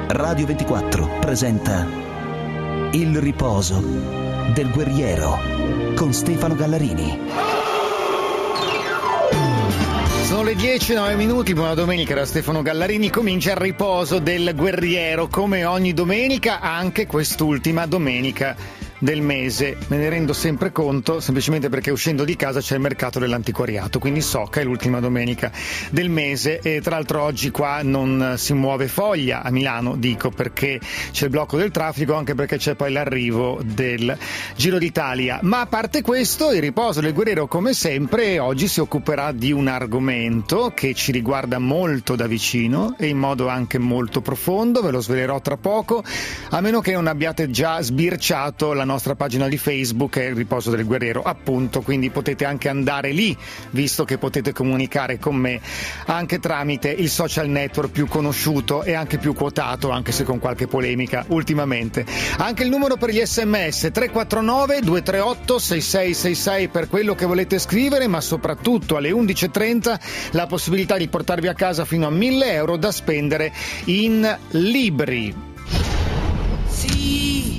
Radio 24 presenta Il riposo del guerriero con Stefano Gallarini. Sono le 10:09, buona domenica da Stefano Gallarini. Comincia il riposo del guerriero, come ogni domenica, anche quest'ultima domenica del mese. Me ne rendo sempre conto, semplicemente perché uscendo di casa c'è il mercato dell'antiquariato, quindi so che è l'ultima domenica del mese. E tra l'altro oggi qua non si muove foglia a Milano, dico, perché c'è il blocco del traffico, anche perché c'è poi l'arrivo del Giro d'Italia. Ma a parte questo, il riposo del guerriero, come sempre, oggi si occuperà di un argomento che ci riguarda molto da vicino e in modo anche molto profondo. Ve lo svelerò tra poco, a meno che non abbiate già sbirciato la nostra pagina di Facebook, è il riposo del guerriero, appunto, quindi potete anche andare lì, visto che potete comunicare con me anche tramite il social network più conosciuto e anche più quotato, anche se con qualche polemica ultimamente. Anche il numero per gli SMS 349 238 6666 per quello che volete scrivere, ma soprattutto alle 11:30 la possibilità di portarvi a casa fino a 1.000 euro da spendere in libri. Sì.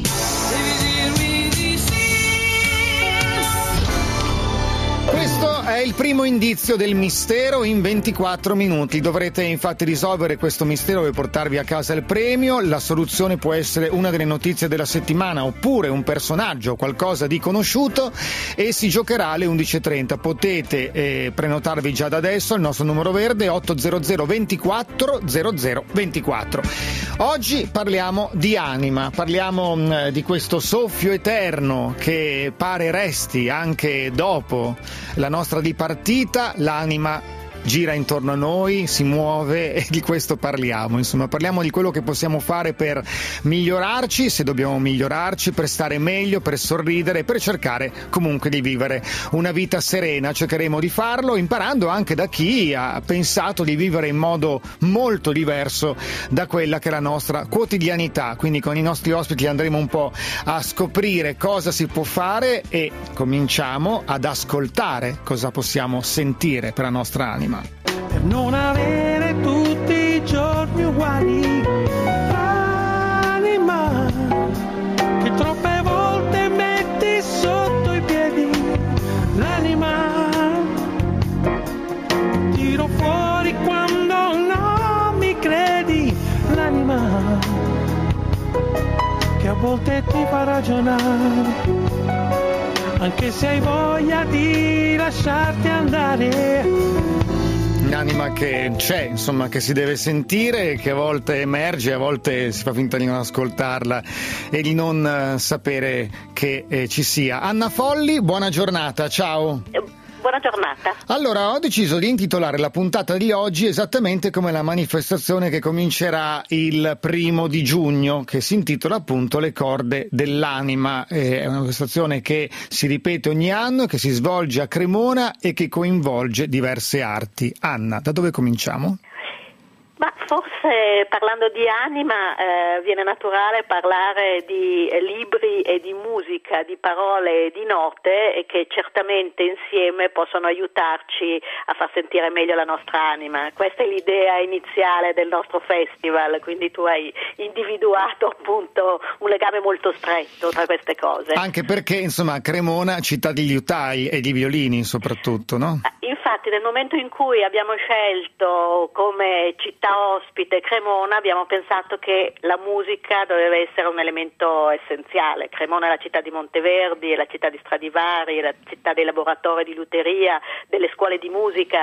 Questo è il primo indizio del mistero in 24 minuti. Dovrete infatti risolvere questo mistero per portarvi a casa il premio. La soluzione può essere una delle notizie della settimana oppure un personaggio, qualcosa di conosciuto, e si giocherà alle 11:30. Potete prenotarvi già da adesso al nostro numero verde 800 24 00 24. Oggi parliamo di anima, parliamo di questo soffio eterno che pare resti anche dopo la nostra dipartita. L'anima gira intorno a noi, si muove, e di questo parliamo. Insomma, parliamo di quello che possiamo fare per migliorarci, se dobbiamo migliorarci, per stare meglio, per sorridere, per cercare comunque di vivere una vita serena. Cercheremo di farlo imparando anche da chi ha pensato di vivere in modo molto diverso da quella che è la nostra quotidianità. Quindi con i nostri ospiti andremo un po' a scoprire cosa si può fare e cominciamo ad ascoltare cosa possiamo sentire per la nostra anima. Per non avere tutti i giorni uguali, anima che troppe volte metti sotto i piedi, l'anima tiro fuori quando non mi credi, l'anima che a volte ti fa ragionare, anche se hai voglia di lasciarti andare. Un'anima che c'è, insomma, che si deve sentire, che a volte emerge, a volte si fa finta di non ascoltarla e di non sapere che ci sia. Anna Folli, buona giornata, ciao. Buona giornata. Allora, ho deciso di intitolare la puntata di oggi esattamente come la manifestazione che comincerà il 1 giugno, che si intitola appunto Le corde dell'anima. È una manifestazione che si ripete ogni anno, che si svolge a Cremona e che coinvolge diverse arti. Anna, da dove cominciamo? Ma forse parlando di anima viene naturale parlare di libri e di musica, di parole e di note, e che certamente insieme possono aiutarci a far sentire meglio la nostra anima. Questa è l'idea iniziale del nostro festival, quindi tu hai individuato appunto un legame molto stretto tra queste cose. Anche perché, insomma, Cremona, città di liutai e di violini soprattutto, no? Infatti nel momento in cui abbiamo scelto come città ospite Cremona, abbiamo pensato che la musica doveva essere un elemento essenziale. Cremona è la città di Monteverdi, è la città di Stradivari, è la città dei laboratori di luteria, delle scuole di musica,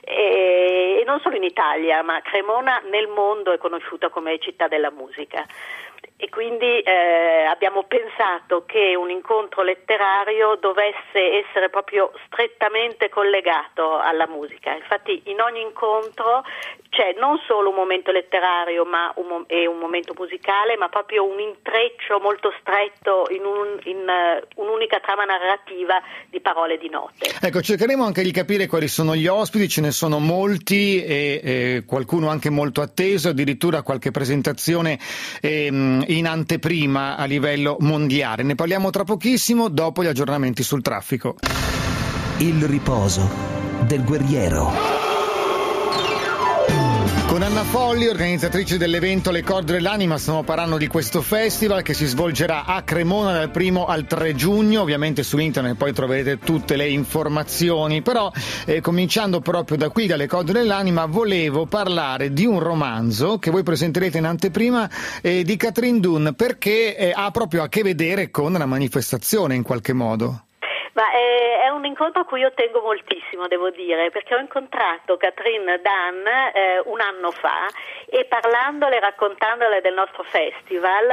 e non solo in Italia, ma Cremona nel mondo è conosciuta come città della musica. E quindi abbiamo pensato che un incontro letterario dovesse essere proprio strettamente collegato alla musica. Infatti in ogni incontro c'è non solo un momento letterario e un momento musicale, ma proprio un intreccio molto stretto in un'unica trama narrativa di parole e di note. Ecco, cercheremo anche di capire quali sono gli ospiti, ce ne sono molti e qualcuno anche molto atteso, addirittura qualche presentazione in anteprima a livello mondiale. Ne parliamo tra pochissimo, dopo gli aggiornamenti sul traffico. Il riposo del guerriero. Con Anna Folli, organizzatrice dell'evento Le Corde dell'Anima, stiamo parlando di questo festival che si svolgerà a Cremona dal 1 al 3 giugno. Ovviamente su internet poi troverete tutte le informazioni, però cominciando proprio da qui, dalle Corde dell'Anima, volevo parlare di un romanzo che voi presenterete in anteprima di Catherine Dunne, perché ha proprio a che vedere con la manifestazione in qualche modo. Ma è un incontro a cui io tengo moltissimo, devo dire, perché ho incontrato Catherine Dunne un anno fa e parlandole, raccontandole del nostro festival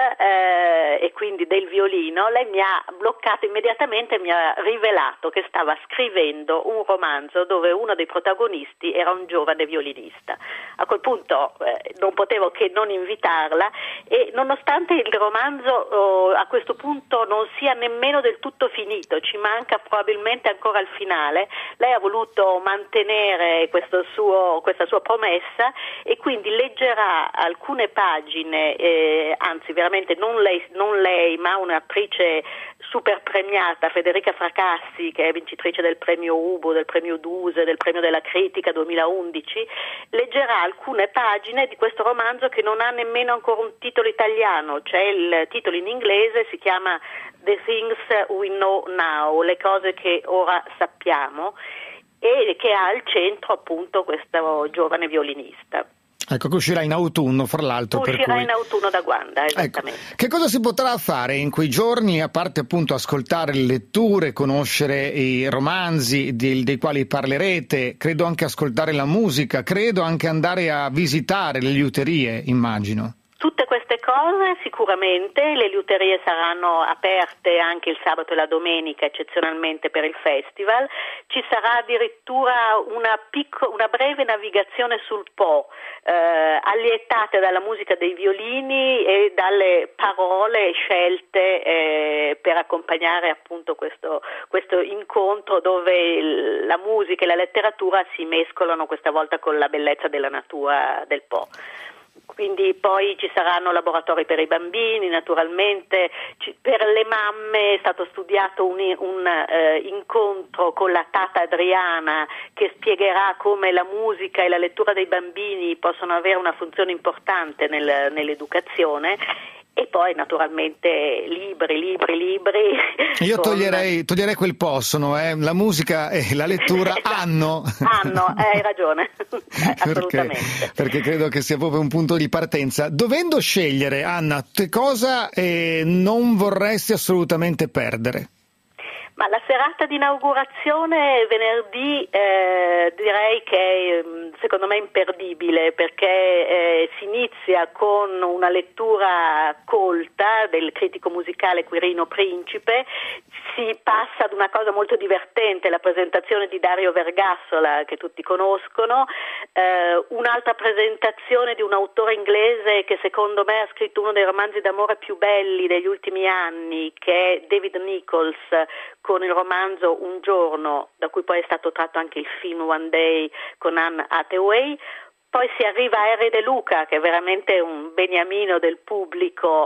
e quindi del violino, lei mi ha bloccato immediatamente e mi ha rivelato che stava scrivendo un romanzo dove uno dei protagonisti era un giovane violinista. A quel punto non potevo che non invitarla, e nonostante il romanzo a questo punto non sia nemmeno del tutto finito, ci manca probabilmente ancora il finale, lei ha voluto mantenere questa sua promessa e quindi leggerà alcune pagine, anzi veramente non lei ma un'attrice super premiata, Federica Fracassi, che è vincitrice del premio Ubo, del premio Duse, del premio della critica 2011, leggerà alcune pagine di questo romanzo che non ha nemmeno ancora un titolo italiano, cioè il titolo in inglese si chiama The Things We Know Now, le cose che ora sappiamo, e che ha al centro appunto questo giovane violinista. Ecco, che uscirà in autunno, fra l'altro. Uscirà in autunno da Guanda, esattamente. Ecco, che cosa si potrà fare in quei giorni, a parte appunto ascoltare le letture, conoscere i romanzi dei quali parlerete, credo anche ascoltare la musica, credo anche andare a visitare le liuterie, immagino. Tutte queste cose sicuramente, le liuterie saranno aperte anche il sabato e la domenica eccezionalmente per il festival, ci sarà addirittura una breve navigazione sul Po, allietate dalla musica dei violini e dalle parole scelte per accompagnare appunto questo incontro dove la musica e la letteratura si mescolano questa volta con la bellezza della natura del Po. Quindi poi ci saranno laboratori per i bambini, naturalmente per le mamme è stato studiato un incontro con la Tata Adriana che spiegherà come la musica e la lettura dei bambini possono avere una funzione importante nell'educazione. E poi naturalmente libri. Io toglierei quel possono, la musica e la lettura hanno, hai ragione, assolutamente. Perché credo che sia proprio un punto di partenza. Dovendo scegliere, Anna, che cosa non vorresti assolutamente perdere? Ma la serata di inaugurazione venerdì direi che è secondo me imperdibile, perché si inizia con una lettura colta del critico musicale Quirino Principe, si passa ad una cosa molto divertente, la presentazione di Dario Vergassola che tutti conoscono, un'altra presentazione di un autore inglese che secondo me ha scritto uno dei romanzi d'amore più belli degli ultimi anni, che è David Nichols, con il romanzo Un giorno, da cui poi è stato tratto anche il film One Day con Anne Hathaway. Poi si arriva a R. De Luca, che è veramente un beniamino del pubblico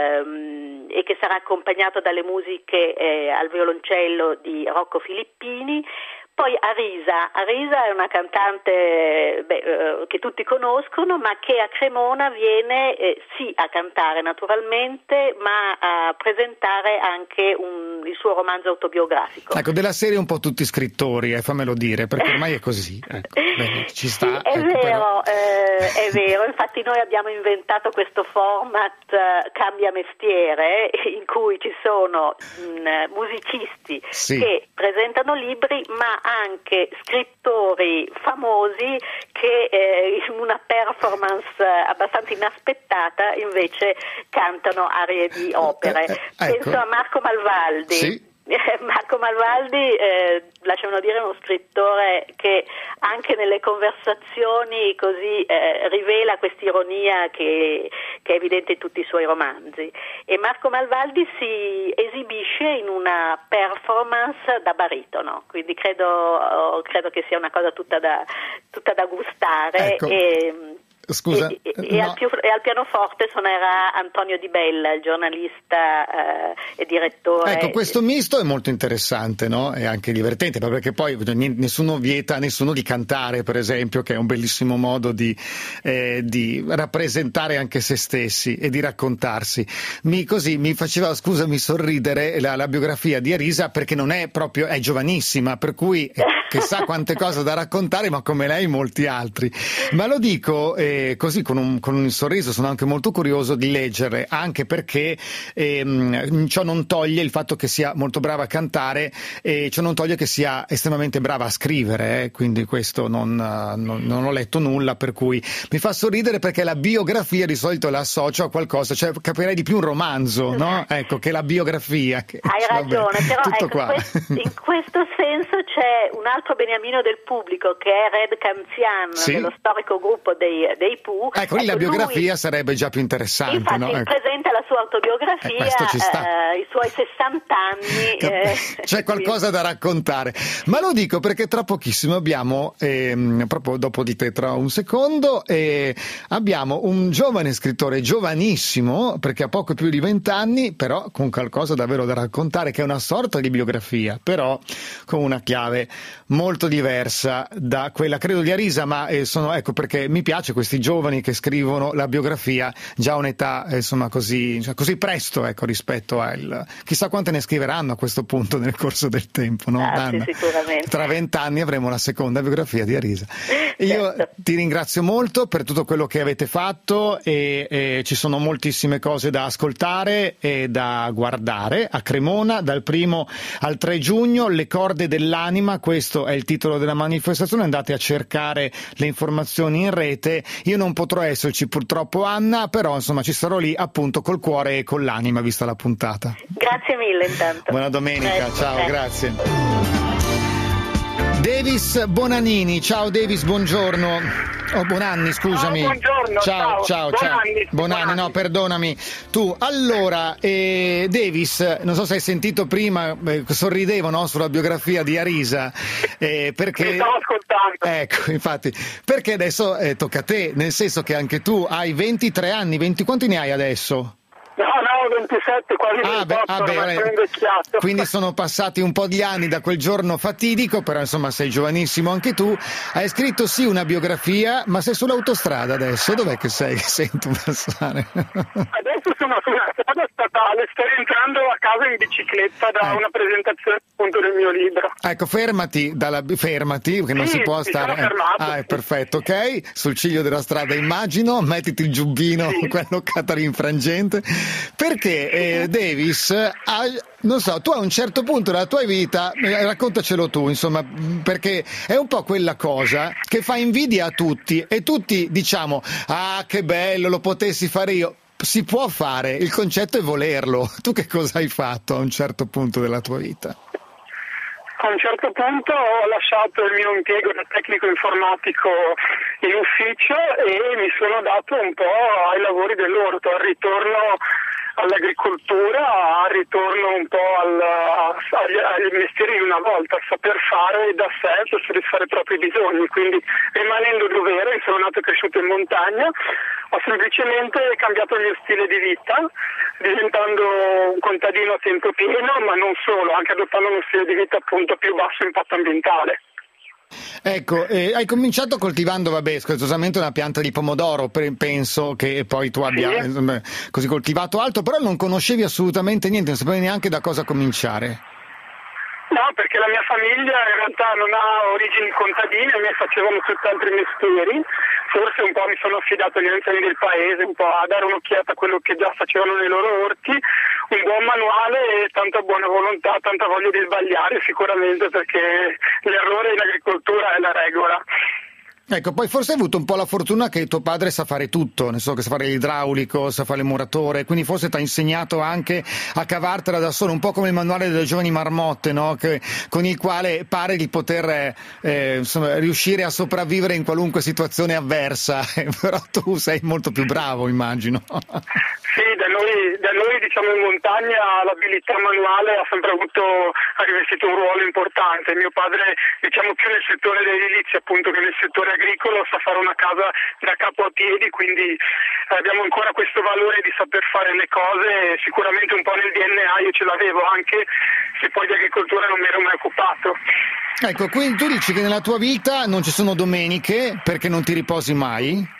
e che sarà accompagnato dalle musiche al violoncello di Rocco Filippini. Poi Arisa è una cantante che tutti conoscono, ma che a Cremona viene sì a cantare naturalmente, ma a presentare anche il suo romanzo autobiografico. Ecco, della serie un po' tutti scrittori, fammelo dire, perché ormai è così. Ecco, bene, ci sta. È vero, è vero, infatti noi abbiamo inventato questo format Cambia Mestiere, in cui ci sono musicisti che presentano libri, ma anche scrittori famosi che in una performance abbastanza inaspettata invece cantano arie di opere. Penso a Marco Malvaldi. Sì. Marco Malvaldi, lasciamo dire, è uno scrittore che anche nelle conversazioni così rivela quest'ironia che è evidente in tutti i suoi romanzi, e Marco Malvaldi si esibisce in una performance da baritono, quindi credo che sia una cosa tutta da gustare. Ecco. scusa. E al pianoforte suonerà Antonio Di Bella, il giornalista e direttore. Ecco, questo misto è molto interessante, no? È anche divertente, perché poi nessuno vieta a nessuno di cantare, per esempio, che è un bellissimo modo di rappresentare anche se stessi e di raccontarsi. Mi faceva, scusami, sorridere la biografia di Arisa, perché non è proprio, è giovanissima, per cui chissà quante cose da raccontare, ma come lei molti altri. Ma lo dico così con un sorriso, sono anche molto curioso di leggere, anche perché ciò non toglie il fatto che sia molto brava a cantare, e ciò non toglie che sia estremamente brava a scrivere, quindi questo non ho letto nulla, per cui mi fa sorridere, perché la biografia di solito la associo a qualcosa, cioè capirei di più un romanzo, no? Ecco, che la biografia. Hai ragione, però tutto ecco, qua. In questo senso c'è un altro beniamino del pubblico, che è Red Canzian, sì, dello storico gruppo dei Pooh. Ecco, lì la biografia sarebbe già più interessante. Infatti, no? presenta la sua autobiografia, i suoi 60 anni. C'è qualcosa da raccontare. Ma lo dico perché tra pochissimo abbiamo, proprio dopo di te tra un secondo, abbiamo un giovane scrittore, giovanissimo, perché ha poco più di 20 anni, però con qualcosa davvero da raccontare, che è una sorta di biografia, però con una chiave molto diversa da quella, credo, di Arisa, ma ecco perché mi piace questi giovani che scrivono la biografia già a un'età insomma così presto, ecco, rispetto al chissà quante ne scriveranno a questo punto nel corso del tempo, no? Sì, sicuramente. Tra 20 anni avremo la seconda biografia di Arisa. Io ti ringrazio molto per tutto quello che avete fatto, e ci sono moltissime cose da ascoltare e da guardare a Cremona dal 1 al 3 giugno. Le corde dell'anima, questo è il titolo della manifestazione, andate a cercare le informazioni in rete. Io non potrò esserci purtroppo, Anna, però insomma ci sarò lì appunto col cuore e con l'anima, vista la puntata. Grazie mille intanto. Buona domenica, ciao, grazie. Davis Bonanini, ciao Davis, buongiorno. Buonanni, scusami. Buongiorno, ciao. Buonanni, no, perdonami. Tu, allora, Davis, non so se hai sentito prima, sorridevo, no, sulla biografia di Arisa, perché... Mi stavo ascoltando. Ecco, infatti, perché adesso tocca a te, nel senso che anche tu hai 23 anni, quanti ne hai adesso? No, 27, quasi 28, sono invecchiato. Quindi sono passati un po' di anni da quel giorno fatidico, però insomma sei giovanissimo anche tu. Hai scritto sì una biografia, ma sei sull'autostrada adesso? Dov'è che sei? Che sento passare? Adesso sono sulla strada statale, sto rientrando a casa in bicicletta da una presentazione appunto del mio libro. Ecco, fermati, perché non si può stare... Sono fermato, è perfetto, ok? Sul ciglio della strada immagino, mettiti il giubbino, quello catarinfrangente, perché Davis non so, tu a un certo punto della tua vita, raccontacelo tu, insomma, perché è un po' quella cosa che fa invidia a tutti, e tutti diciamo, che bello, lo potessi fare io. Si può fare, il concetto è volerlo. Tu che cosa hai fatto a un certo punto della tua vita? A un certo punto ho lasciato il mio impiego da tecnico informatico in ufficio e mi sono dato un po' ai lavori dell'orto, al ritorno all'agricoltura, al ritorno un po' agli mestieri di una volta, a saper fare da sé per soddisfare i propri bisogni. Quindi, rimanendo dove ero, sono nato e cresciuto in montagna, ho semplicemente cambiato il mio stile di vita, diventando un contadino a tempo pieno, ma non solo, anche adottando uno stile di vita appunto a più basso impatto ambientale. Ecco, hai cominciato coltivando, scherzosamente, una pianta di pomodoro, penso che poi tu abbia così coltivato altro, però non conoscevi assolutamente niente, non sapevi neanche da cosa cominciare. No, perché la mia famiglia in realtà non ha origini contadine, a me facevano tutt'altri mestieri, forse un po' mi sono affidato agli anziani del paese, un po' a dare un'occhiata a quello che già facevano nei loro orti, un buon manuale e tanta buona volontà, tanta voglia di sbagliare sicuramente, perché l'errore in agricoltura è la regola. Ecco, poi forse hai avuto un po' la fortuna che tuo padre sa fare tutto, ne so, che sa fare l'idraulico, sa fare il muratore, quindi forse ti ha insegnato anche a cavartela da solo, un po' come il manuale delle giovani marmotte, no? Con il quale pare di poter riuscire a sopravvivere in qualunque situazione avversa, però tu sei molto più bravo, immagino. Sì, da noi diciamo in montagna l'abilità manuale ha rivestito un ruolo importante. Mio padre, diciamo più nel settore dell'edilizia appunto che nel settore agricolo, sa fare una casa da capo a piedi, quindi abbiamo ancora questo valore di saper fare le cose, sicuramente un po' nel DNA io ce l'avevo, anche se poi di agricoltura non mi ero mai occupato. Ecco, quindi tu dici che nella tua vita non ci sono domeniche perché non ti riposi mai?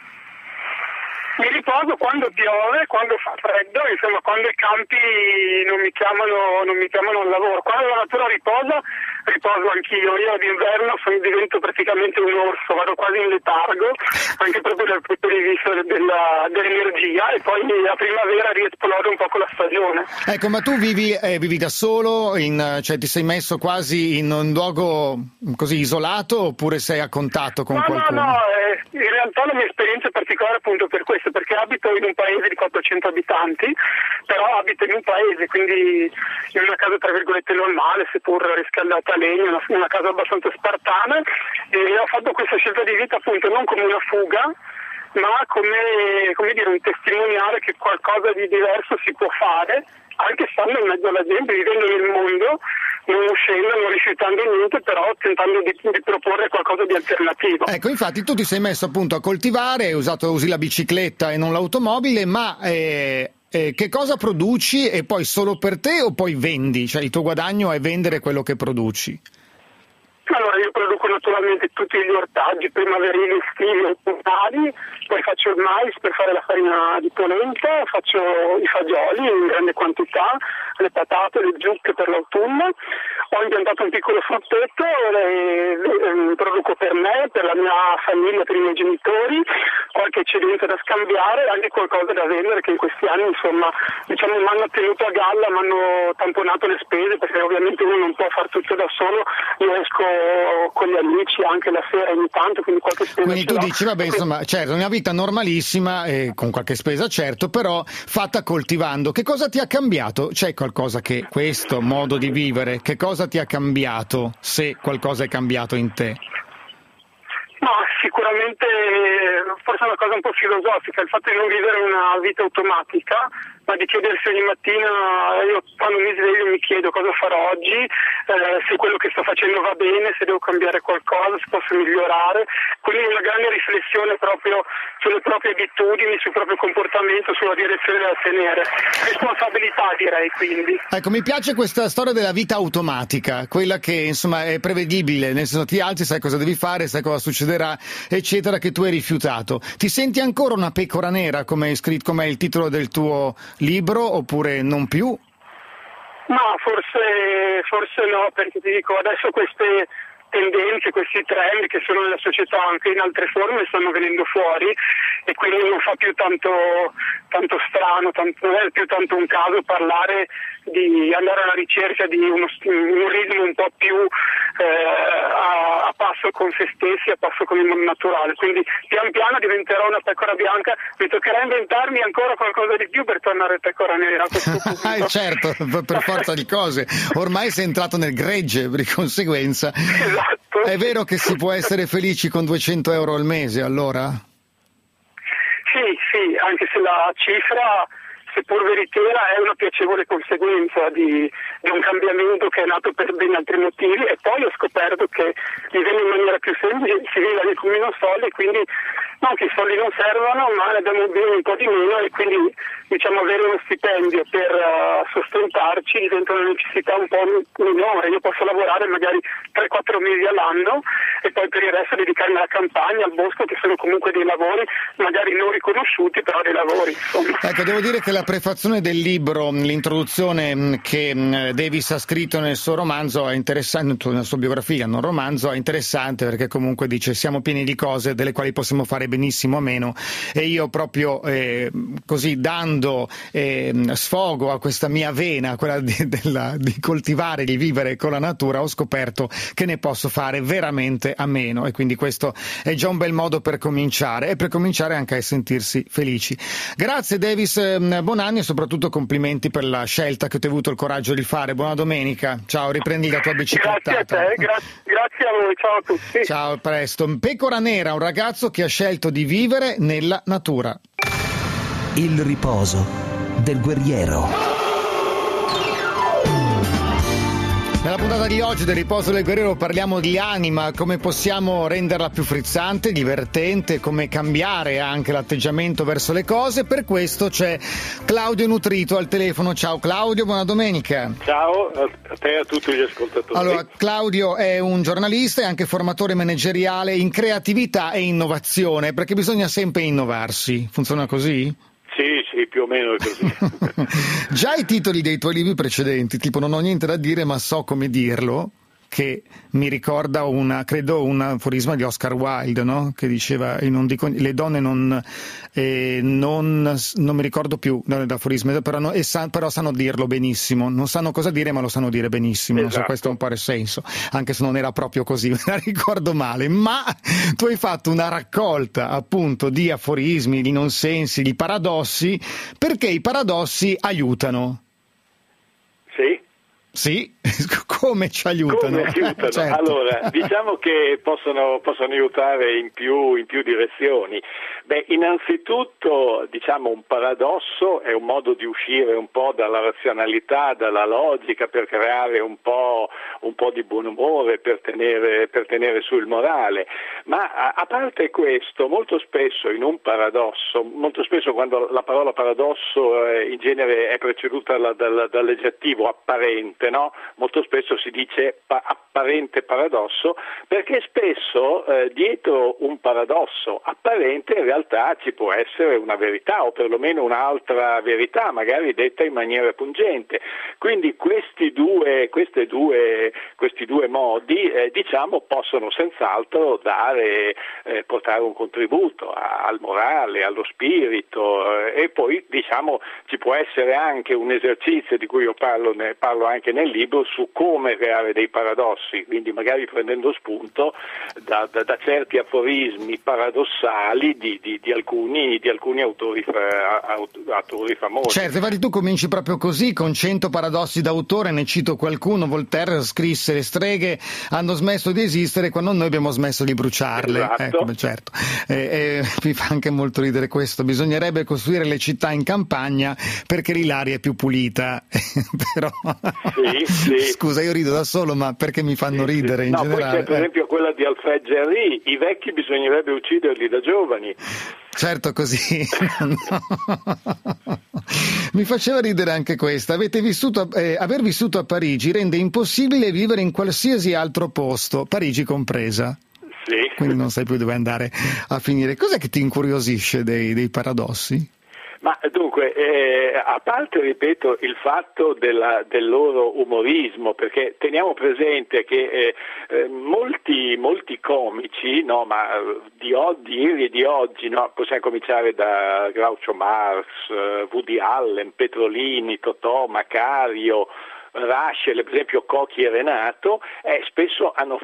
Mi riposo quando piove, quando fa freddo, insomma quando i campi non mi chiamano al lavoro. Quando la natura riposo anch'io. Io d'inverno divento praticamente un orso, vado quasi in letargo, anche proprio dal punto di vista dell'energia, e poi a primavera riesplode un po' con la stagione. Ecco, ma tu vivi da solo, cioè ti sei messo quasi in un luogo così isolato, oppure sei a contatto con qualcuno? No, in realtà la mia esperienza è particolare appunto per questo, perché abito in un paese di 400 abitanti, però abito in un paese, quindi in una casa tra virgolette normale, seppur riscaldata a legno, una casa abbastanza spartana, e ho fatto questa scelta di vita appunto non come una fuga, ma come dire un testimoniare che qualcosa di diverso si può fare, anche stando in mezzo alla gente, vivendo nel mondo, non uscendo, non rifiutando niente, però tentando di proporre qualcosa di alternativo. Ecco, infatti tu ti sei messo appunto a coltivare, usi la bicicletta e non l'automobile, ma che cosa produci, e poi solo per te o poi vendi? Cioè il tuo guadagno è vendere quello che produci? Allora, io produco naturalmente tutti gli ortaggi primaverili, estivi, autunnali, poi faccio il mais per fare la farina di polenta, faccio i fagioli in grande quantità, le patate, le zucche per l'autunno. Ho impiantato un piccolo frutteto, produco per me, per la mia famiglia, per i miei genitori, qualche eccedenza da scambiare, anche qualcosa da vendere, che in questi anni insomma diciamo mi hanno tenuto a galla, mi hanno tamponato le spese, perché ovviamente uno non può far tutto da solo. Io esco con gli amici anche la sera ogni tanto, quindi qualche spesa. Quindi tu dici vabbè, insomma, certo, una vita normalissima, con qualche spesa certo, però fatta coltivando. Che cosa ti ha cambiato? C'è qualcosa che questo modo di vivere, che cosa ti ha cambiato, se qualcosa è cambiato in te? No, sicuramente forse è una cosa un po' filosofica, il fatto di non vivere una vita automatica, ma di chiedersi ogni mattina, io quando mi sveglio mi chiedo cosa farò oggi, se quello che sto facendo va bene, se devo cambiare qualcosa, se posso migliorare, quindi una grande riflessione proprio sulle proprie abitudini, sul proprio comportamento, sulla direzione da tenere, responsabilità direi quindi. Ecco, mi piace questa storia della vita automatica, quella che insomma è prevedibile, nel senso ti alzi, sai cosa devi fare, sai cosa succederà, eccetera, che tu hai rifiutato. Ti senti ancora una pecora nera, come è il titolo del tuo libro, oppure non più? No, forse no, perché ti dico, adesso queste tendenze, questi trend che sono nella società anche in altre forme stanno venendo fuori, e quindi non fa più tanto strano, non è più tanto un caso parlare di andare alla ricerca di un ritmo un po' più a passo con se stessi, a passo con il mondo naturale, quindi pian piano diventerò una pecora bianca, mi toccherà inventarmi ancora qualcosa di più per tornare pecora nera a questo punto. Certo, per forza di cose, ormai sei entrato nel gregge, di conseguenza. Esatto. È vero che si può essere felici con 200 euro al mese, allora? Sì, anche se la cifra, seppur veritiera, è una piacevole conseguenza di un cambiamento che è nato per ben altri motivi, e poi ho scoperto che vivendo in maniera più semplice si vive anche con meno soldi, e quindi non che i soldi non servono, ma ne abbiamo bisogno un po' di meno, e quindi diciamo avere uno stipendio per sostentarci diventa una necessità un po' minore. Io posso lavorare magari 3-4 mesi all'anno e poi per il resto dedicarmi alla campagna, al bosco, che sono comunque dei lavori magari non riconosciuti, però dei lavori, insomma. Ecco, devo dire che la prefazione del libro, l'introduzione che Davis ha scritto nel suo romanzo è interessante, nella sua biografia, non romanzo, è interessante, perché comunque dice siamo pieni di cose delle quali possiamo fare benissimo a meno, e io proprio così dando sfogo a questa mia vena, quella di coltivare, di vivere con la natura, ho scoperto che ne posso fare veramente a meno, e quindi questo è già un bel modo per cominciare, e per cominciare anche a sentirsi felici. Grazie Davis, buon anno e soprattutto complimenti per la scelta che tu hai avuto il coraggio di fare. Buona domenica, ciao, riprendi la tua biciclettata. Grazie a te, grazie a voi, ciao a tutti. Ciao, a presto. Pecora nera, un ragazzo che ha scelto di vivere nella natura. Il riposo del guerriero. Nella puntata di oggi del Riposo del Guerriero parliamo di anima, come possiamo renderla più frizzante, divertente, come cambiare anche l'atteggiamento verso le cose. Per questo c'è Claudio Nutrito al telefono. Ciao Claudio, buona domenica. Ciao a te e a tutti gli ascoltatori. Allora, Claudio è un giornalista e anche formatore manageriale in creatività e innovazione, perché bisogna sempre innovarsi. Funziona così? Sì, più o meno è così. Già i titoli dei tuoi libri precedenti, tipo Non ho niente da dire ma so come dirlo, che mi ricorda un aforisma di Oscar Wilde, no? Che diceva le donne non mi ricordo più l'aforisma, però sanno dirlo benissimo, non sanno cosa dire ma lo sanno dire benissimo. Esatto. Non so, questo è un po' il senso, anche se non era proprio così, me la ricordo male, ma tu hai fatto una raccolta appunto di aforismi, di nonsensi, di paradossi, perché i paradossi aiutano. Sì, come ci aiutano? Come aiutano? Certo. Allora, diciamo che possono aiutare in più direzioni. Beh, innanzitutto, diciamo, un paradosso è un modo di uscire un po' dalla razionalità, dalla logica, per creare un po' di buon umore, per tenere su il morale. Ma a parte questo, molto spesso in un paradosso, molto spesso quando la parola paradosso in genere è preceduta dall'aggettivo apparente, no? Molto spesso si dice apparente paradosso, perché spesso dietro un paradosso apparente in realtà ci può essere una verità, o perlomeno un'altra verità, magari detta in maniera pungente. Quindi questi due modi diciamo possono senz'altro portare un contributo al morale, allo spirito, e poi diciamo ci può essere anche un esercizio di cui io parlo anche nel libro su come creare dei paradossi, quindi magari prendendo spunto da certi aforismi paradossali di alcuni autori famosi. Certo, infatti tu cominci proprio così, con 100 paradossi d'autore, ne cito qualcuno. Voltaire scrisse: le streghe hanno smesso di esistere quando noi abbiamo smesso di bruciarle. Esatto. Certo. Mi fa anche molto ridere questo. Bisognerebbe costruire le città in campagna perché lì l'aria è più pulita. Però sì. Scusa, io rido da solo, ma perché mi fanno ridere in generale. Poi c'è per esempio quella di Alfred Jarry: i vecchi bisognerebbe ucciderli da giovani. Certo, così. Mi faceva ridere anche questa. Aver vissuto a Parigi rende impossibile vivere in qualsiasi altro posto, Parigi compresa. Sì. Quindi non sai più dove andare a finire. Cos'è che ti incuriosisce dei paradossi? Ma dunque, a parte, ripeto, il fatto del loro umorismo, perché teniamo presente che molti comici, no, ma di ieri e di oggi, no, possiamo cominciare da Groucho Marx, Woody Allen, Petrolini, Totò, Macario, Raschel, per esempio Cocchi e Renato, spesso hanno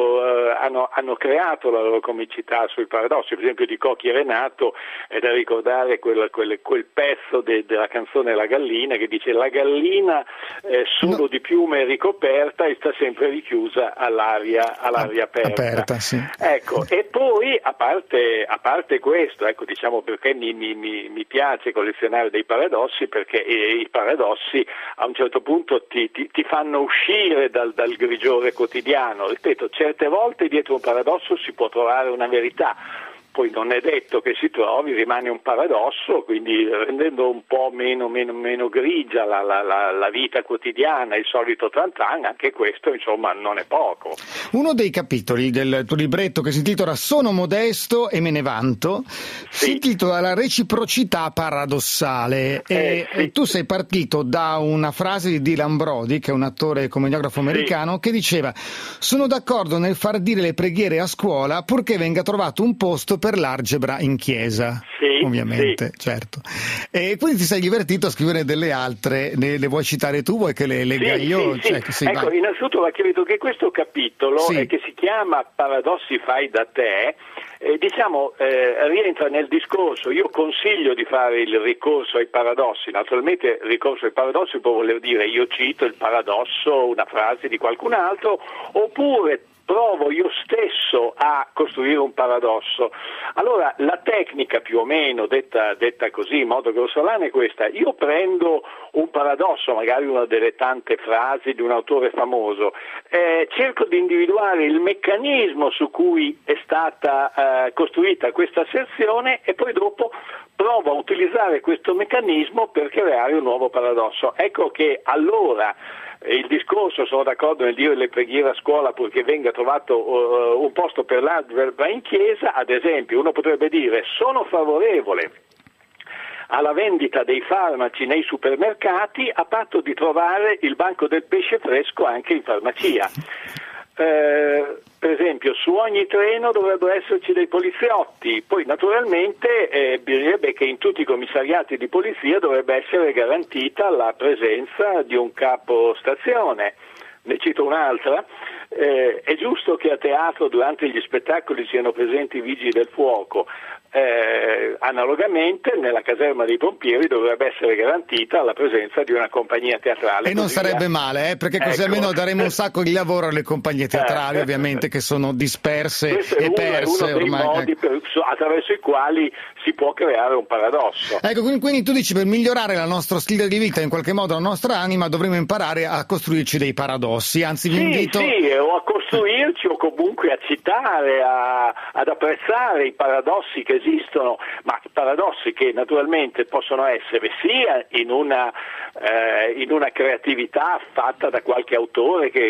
creato la loro comicità sui paradossi. Per esempio di Cocchi e Renato è da ricordare quel pezzo della canzone La gallina, che dice: la gallina solo di piume è ricoperta e sta sempre richiusa all'aria aperta. Sì. Ecco, e poi a parte questo, ecco, diciamo perché mi piace collezionare dei paradossi, perché i paradossi a un certo punto ti fanno uscire dal grigiore quotidiano. Ripeto, certe volte dietro un paradosso si può trovare una verità, poi non è detto che si trovi, rimane un paradosso, quindi rendendo un po' meno grigia la vita quotidiana, il solito tran-tran, anche questo insomma non è poco. Uno dei capitoli del tuo libretto, che si intitola Sono modesto e me ne vanto, si intitola La reciprocità paradossale, e tu sei partito da una frase di Dylan Brody, che è un attore commediografo americano, che diceva: sono d'accordo nel far dire le preghiere a scuola purché venga trovato un posto per l'algebra in chiesa. Ovviamente, certo. E quindi ti sei divertito a scrivere delle altre, le vuoi citare tu, vuoi che le legga io? Ecco, innanzitutto credo che questo capitolo, che si chiama Paradossi fai da te, rientra nel discorso. Io consiglio di fare il ricorso ai paradossi. Naturalmente il ricorso ai paradossi può voler dire io cito il paradosso, una frase di qualcun altro, oppure provo io stesso a costruire un paradosso. Allora la tecnica, più o meno detta così in modo grossolano, è questa: io prendo un paradosso, magari una delle tante frasi di un autore famoso, cerco di individuare il meccanismo su cui è stata costruita questa asserzione e poi dopo provo a utilizzare questo meccanismo per creare un nuovo paradosso. Ecco che allora il discorso, sono d'accordo nel dire le preghiere a scuola purché venga trovato un posto per l'albero in chiesa. Ad esempio, uno potrebbe dire: sono favorevole alla vendita dei farmaci nei supermercati a patto di trovare il banco del pesce fresco anche in farmacia. Per esempio, su ogni treno dovrebbero esserci dei poliziotti. Poi naturalmente bisognerebbe che in tutti i commissariati di polizia dovrebbe essere garantita la presenza di un capostazione. Ne cito un'altra: è giusto che a teatro durante gli spettacoli siano presenti i vigili del fuoco. Analogamente nella caserma dei pompieri dovrebbe essere garantita la presenza di una compagnia teatrale. E non sarebbe male, perché così almeno daremo un sacco di lavoro alle compagnie teatrali, ovviamente, che sono disperse e perse ormai. Uno dei modi attraverso i quali si può creare un paradosso. Ecco, quindi tu dici, per migliorare la nostra stile di vita, in qualche modo la nostra anima, dovremmo imparare a costruirci dei paradossi. Anzi, vi invito... Sì, o a costruirci o comunque a citare, ad apprezzare i paradossi che esistono, ma paradossi che naturalmente possono essere sia in una creatività fatta da qualche autore che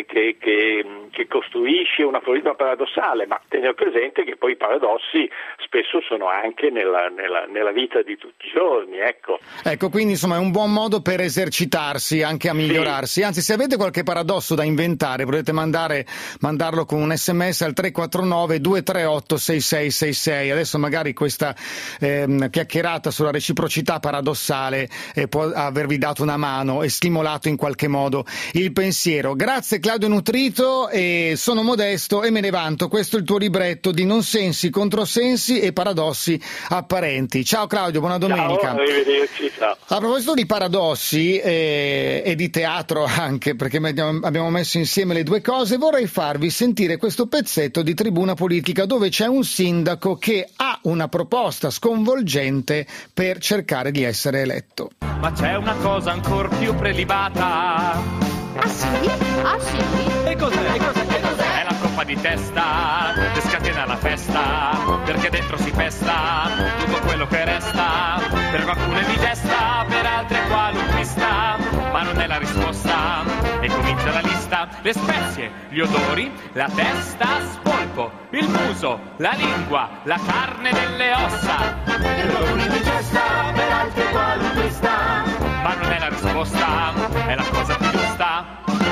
costruisce un aforisma paradossale, ma tenere presente che poi i paradossi spesso sono anche nella vita di tutti i giorni, ecco. Ecco, quindi insomma è un buon modo per esercitarsi, anche a migliorarsi. Sì. Anzi, se avete qualche paradosso da inventare, potete mandarlo con un SMS al 349 238 6666. Adesso magari questa chiacchierata sulla reciprocità paradossale può avervi dato una mano e stimolato in qualche modo il pensiero. Grazie Claudio Nutrito, e sono modesto e me ne vanto. Questo è il tuo libretto di nonsensi, controsensi e paradossi apparenti. Ciao Claudio, buona domenica. Ciao, arrivederci. Ciao. A proposito di paradossi e di teatro anche, perché abbiamo messo insieme le due cose, vorrei farvi sentire questo pezzetto di Tribuna Politica dove c'è un sindaco che ha una proposta sconvolgente per cercare di essere eletto. Ma c'è una cosa ancora più prelibata. Ah sì? Ah sì? E cos'è? È la coppa di testa che scatena la festa, perché dentro si pesta tutto quello che resta. Per qualcuno è digesta, per altri è qualunquista, ma non è la risposta. E comincia la lista: le spezie, gli odori, la testa, spolpo, il muso, la lingua, la carne delle ossa. Per qualcuno è digesta, per altri è qualunquista, ma non è la risposta, è la cosa più giusta.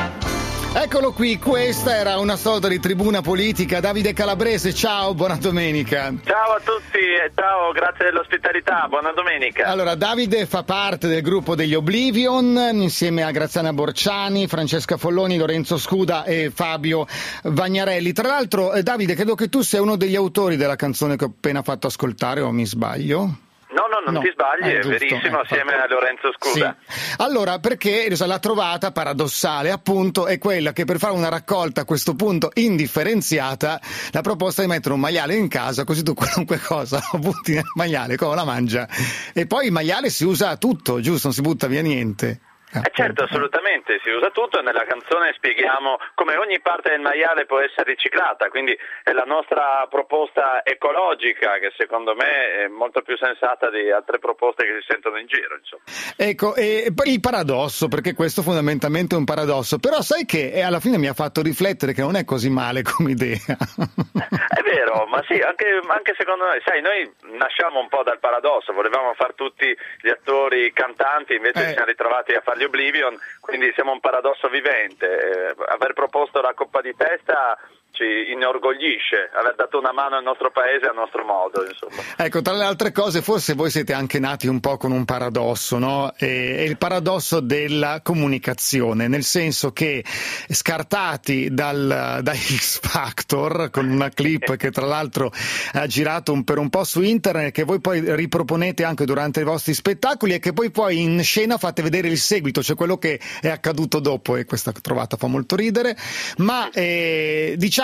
Eccolo qui, questa era una sorta di Tribuna Politica. Davide Calabrese, ciao, buona domenica. Ciao a tutti e ciao, grazie dell'ospitalità, buona domenica. Allora, Davide fa parte del gruppo degli Oblivion insieme a Graziana Borciani, Francesca Folloni, Lorenzo Scuda e Fabio Vagnarelli. Tra l'altro, Davide, credo che tu sia uno degli autori della canzone che ho appena fatto ascoltare, o mi sbaglio? No, non ti sbagli, è giusto, verissimo, assieme a Lorenzo Scuda. Sì. Allora, perché la trovata paradossale, appunto, è quella che per fare una raccolta a questo punto indifferenziata, la proposta è di mettere un maiale in casa, così tu qualunque cosa lo butti nel maiale, come la mangia. E poi il maiale si usa a tutto, giusto? Non si butta via niente. Certo, assolutamente, si usa tutto, e nella canzone spieghiamo come ogni parte del maiale può essere riciclata, quindi è la nostra proposta ecologica, che secondo me è molto più sensata di altre proposte che si sentono in giro, insomma. Ecco, e il paradosso, perché questo fondamentalmente è un paradosso, però sai che alla fine mi ha fatto riflettere che non è così male come idea. È vero, ma sì, anche secondo noi, sai, noi nasciamo un po' dal paradosso, volevamo far tutti gli attori cantanti, invece ci siamo ritrovati a fargli Oblivion, quindi siamo un paradosso vivente. Aver proposto la coppa di testa ci inorgoglisce, aver dato una mano al nostro paese, al nostro modo, insomma. Ecco, tra le altre cose, forse voi siete anche nati un po' con un paradosso, no? È il paradosso della comunicazione, nel senso che scartati da X Factor, con una clip che tra l'altro ha girato per un po' su internet, che voi poi riproponete anche durante i vostri spettacoli e che poi in scena fate vedere il seguito, cioè quello che è accaduto dopo, e questa trovata fa molto ridere, ma diciamo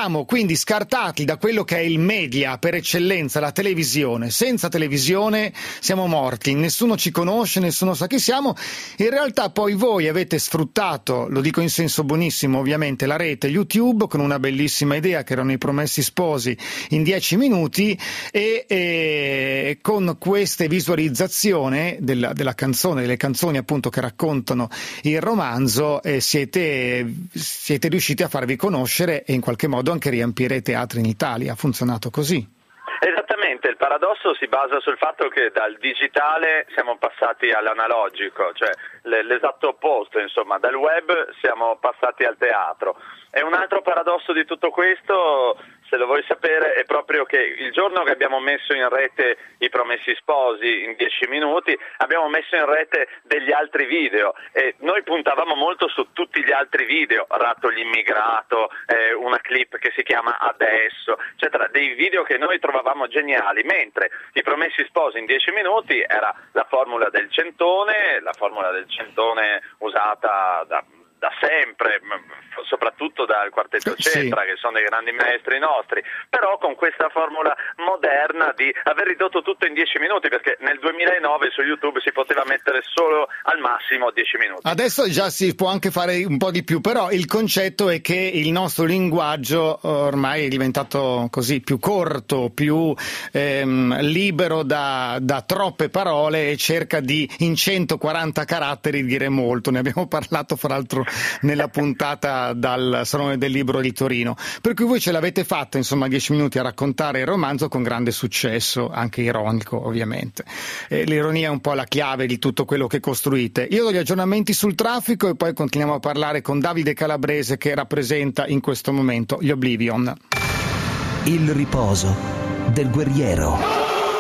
siamo quindi scartati da quello che è il media per eccellenza, la televisione. Senza televisione siamo morti, nessuno ci conosce, nessuno sa chi siamo. In realtà poi voi avete sfruttato, lo dico in senso buonissimo ovviamente, la rete YouTube con una bellissima idea che erano i Promessi Sposi in 10 minuti e con queste visualizzazioni della canzone, delle canzoni appunto che raccontano il romanzo, siete riusciti a farvi conoscere e in qualche modo anche riempire i teatri in Italia. Ha funzionato così. Esattamente, il paradosso si basa sul fatto che dal digitale siamo passati all'analogico, cioè l'esatto opposto, insomma, dal web siamo passati al teatro. E un altro paradosso di tutto questo, se lo vuoi sapere, è proprio che il giorno che abbiamo messo in rete i Promessi Sposi in 10 minuti, abbiamo messo in rete degli altri video e noi puntavamo molto su tutti gli altri video, Ratto l'immigrato, una clip che si chiama Adesso, eccetera, dei video che noi trovavamo geniali, mentre i Promessi Sposi in 10 minuti era la formula del centone usata da sempre, soprattutto dal Quartetto Cetra, che sono dei grandi maestri nostri, però con questa formula moderna di aver ridotto tutto in 10 minuti, perché nel 2009 su YouTube si poteva mettere solo al massimo 10 minuti. Adesso già si può anche fare un po' di più, però il concetto è che il nostro linguaggio ormai è diventato così più corto, più libero da troppe parole e cerca di in 140 caratteri dire molto. Ne abbiamo parlato fra l'altro nella puntata dal Salone del Libro di Torino, per cui voi ce l'avete fatta, insomma, 10 minuti a raccontare il romanzo con grande successo, anche ironico ovviamente. L'ironia è un po' la chiave di tutto quello che costruite. Io do gli aggiornamenti sul traffico e poi continuiamo a parlare con Davide Calabrese, che rappresenta in questo momento gli Oblivion. Il riposo del guerriero.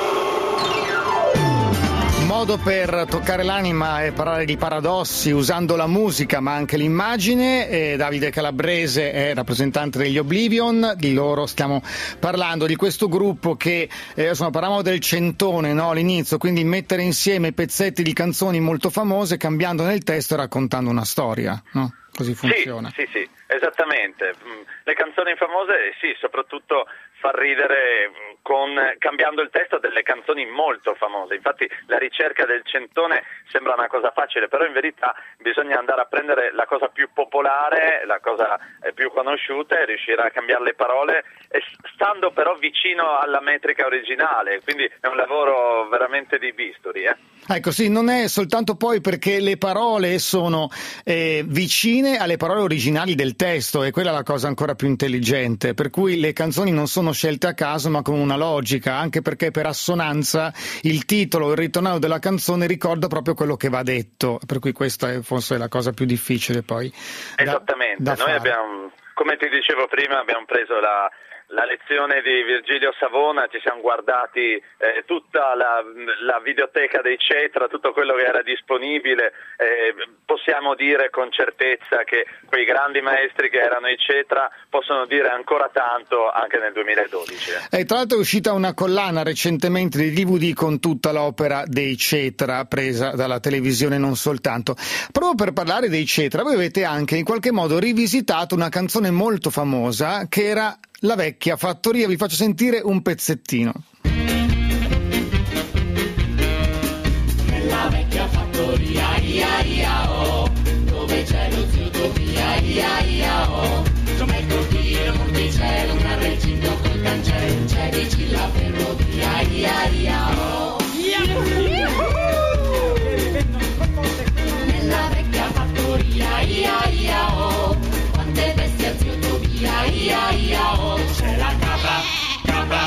Modo per toccare l'anima e parlare di paradossi usando la musica ma anche l'immagine. Davide Calabrese è rappresentante degli Oblivion, di loro stiamo parlando, di questo gruppo che insomma, parlavamo del centone, no? All'inizio, quindi mettere insieme pezzetti di canzoni molto famose cambiando nel testo e raccontando una storia, no? Così funziona. Sì, esattamente. Le canzoni famose, sì, soprattutto far ridere cambiando il testo delle canzoni molto famose. Infatti la ricerca del centone sembra una cosa facile, però in verità bisogna andare a prendere la cosa più popolare, la cosa più conosciuta e riuscire a cambiare le parole, stando però vicino alla metrica originale, quindi è un lavoro veramente di bisturi. Ecco, sì, non è soltanto poi perché le parole sono vicine alle parole originali del testo, e quella è la cosa ancora più intelligente, per cui le canzoni non sono scelte a caso ma con una logica, anche perché per assonanza il titolo, il ritornello della canzone ricorda proprio quello che va detto, per cui questa è forse la cosa più difficile poi. Esattamente, da noi fare. abbiamo, come ti dicevo prima, abbiamo preso la lezione di Virgilio Savona, ci siamo guardati tutta la videoteca dei Cetra, tutto quello che era disponibile, possiamo dire con certezza che quei grandi maestri che erano i Cetra possono dire ancora tanto anche nel 2012. Tra l'altro è uscita una collana recentemente di DVD con tutta l'opera dei Cetra, presa dalla televisione non soltanto. Proprio per parlare dei Cetra, voi avete anche in qualche modo rivisitato una canzone molto famosa che era La vecchia fattoria. Vi faccio sentire un pezzettino. Nella vecchia fattoria, ia ia oh, dove c'è lo zio Tobia, ia ia oh, come il cortile Monticello, un recinto col cancello, c'è vicino la ferrovia, ia ia oh. Nella vecchia fattoria, ia ia oh, quante bestie a zio Tobia, ia ia oh, c'è la capra,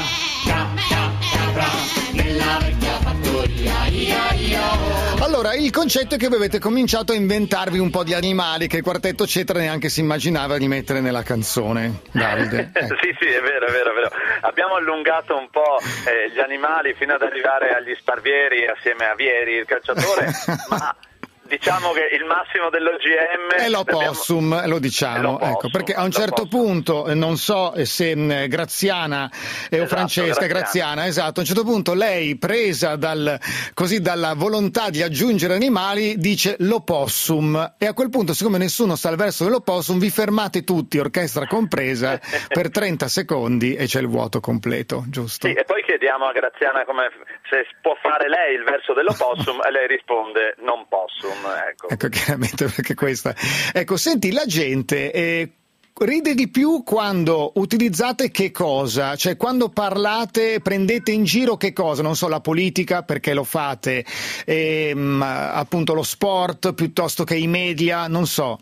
nella vecchia fattoria, ia ia oh. Allora, il concetto è che voi avete cominciato a inventarvi un po' di animali che il Quartetto Cetra neanche si immaginava di mettere nella canzone, Davide. Sì, è vero. Abbiamo allungato un po' gli animali fino ad arrivare agli sparvieri assieme a Vieri, il calciatore, ma Diciamo che il massimo dell'OGM è l'opossum, lo diciamo, ecco, perché a un certo punto, non so se Graziana o Francesca, Graziana, esatto, a un certo punto lei, presa dalla volontà di aggiungere animali, dice l'opossum, e a quel punto, siccome nessuno sta al verso dell'opossum, vi fermate tutti, orchestra compresa, per 30 secondi e c'è il vuoto completo, giusto? Sì, e poi chiediamo a Graziana se può fare lei il verso dell'opossum e lei risponde non possum. Ecco, chiaramente, perché questa. Ecco, senti, la gente ride di più quando utilizzate che cosa? Cioè, quando parlate, prendete in giro che cosa? Non so, la politica, perché lo fate, appunto lo sport, piuttosto che i media, non so.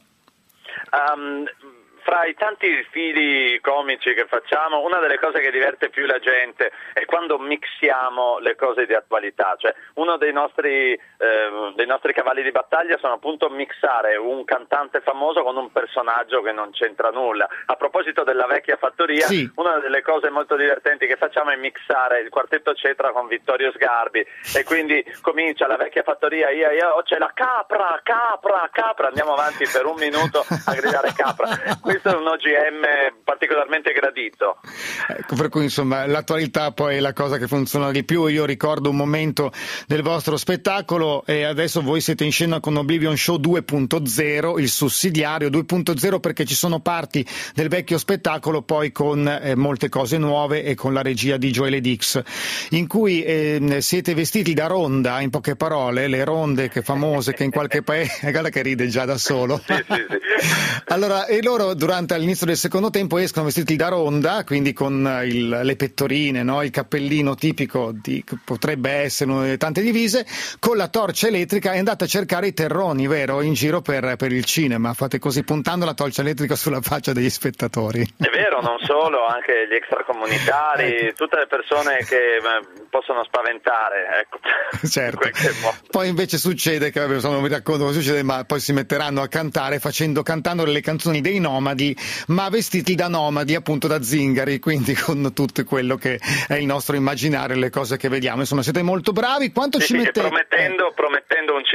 Fra i tanti fili comici che facciamo, una delle cose che diverte più la gente è quando mixiamo le cose di attualità, cioè uno dei nostri cavalli di battaglia sono appunto mixare un cantante famoso con un personaggio che non c'entra nulla. A proposito della vecchia fattoria, sì, una delle cose molto divertenti che facciamo è mixare il quartetto Cetra con Vittorio Sgarbi, e quindi comincia la vecchia fattoria, c'è la capra, andiamo avanti per un minuto a gridare capra. Questo è un OGM particolarmente gradito. Ecco, per cui insomma l'attualità poi è la cosa che funziona di più. Io ricordo un momento del vostro spettacolo, e adesso voi siete in scena con Oblivion Show 2.0, il sussidiario 2.0, perché ci sono parti del vecchio spettacolo poi con molte cose nuove e con la regia di Joele Dix, in cui siete vestiti da ronda, in poche parole, le ronde famose che in qualche paese, guarda che ride già da solo. Sì. Allora, e loro durante all'inizio del secondo tempo escono vestiti da ronda, quindi con le pettorine, no? Il cappellino tipico che potrebbe essere una delle tante divise, con la torcia elettrica, e andate a cercare i terroni, vero? In giro per il cinema, fate così, puntando la torcia elettrica sulla faccia degli spettatori. È vero, non solo, anche gli extracomunitari, ecco, tutte le persone che possono spaventare, ecco. Certo. Poi invece succede che, non mi racconto cosa succede, ma poi si metteranno a cantare cantando le canzoni dei Nomadi, ma vestiti da nomadi, appunto da zingari, quindi con tutto quello che è il nostro immaginario, le cose che vediamo. Insomma, siete molto bravi. Quanto ci mettete? Promettendo un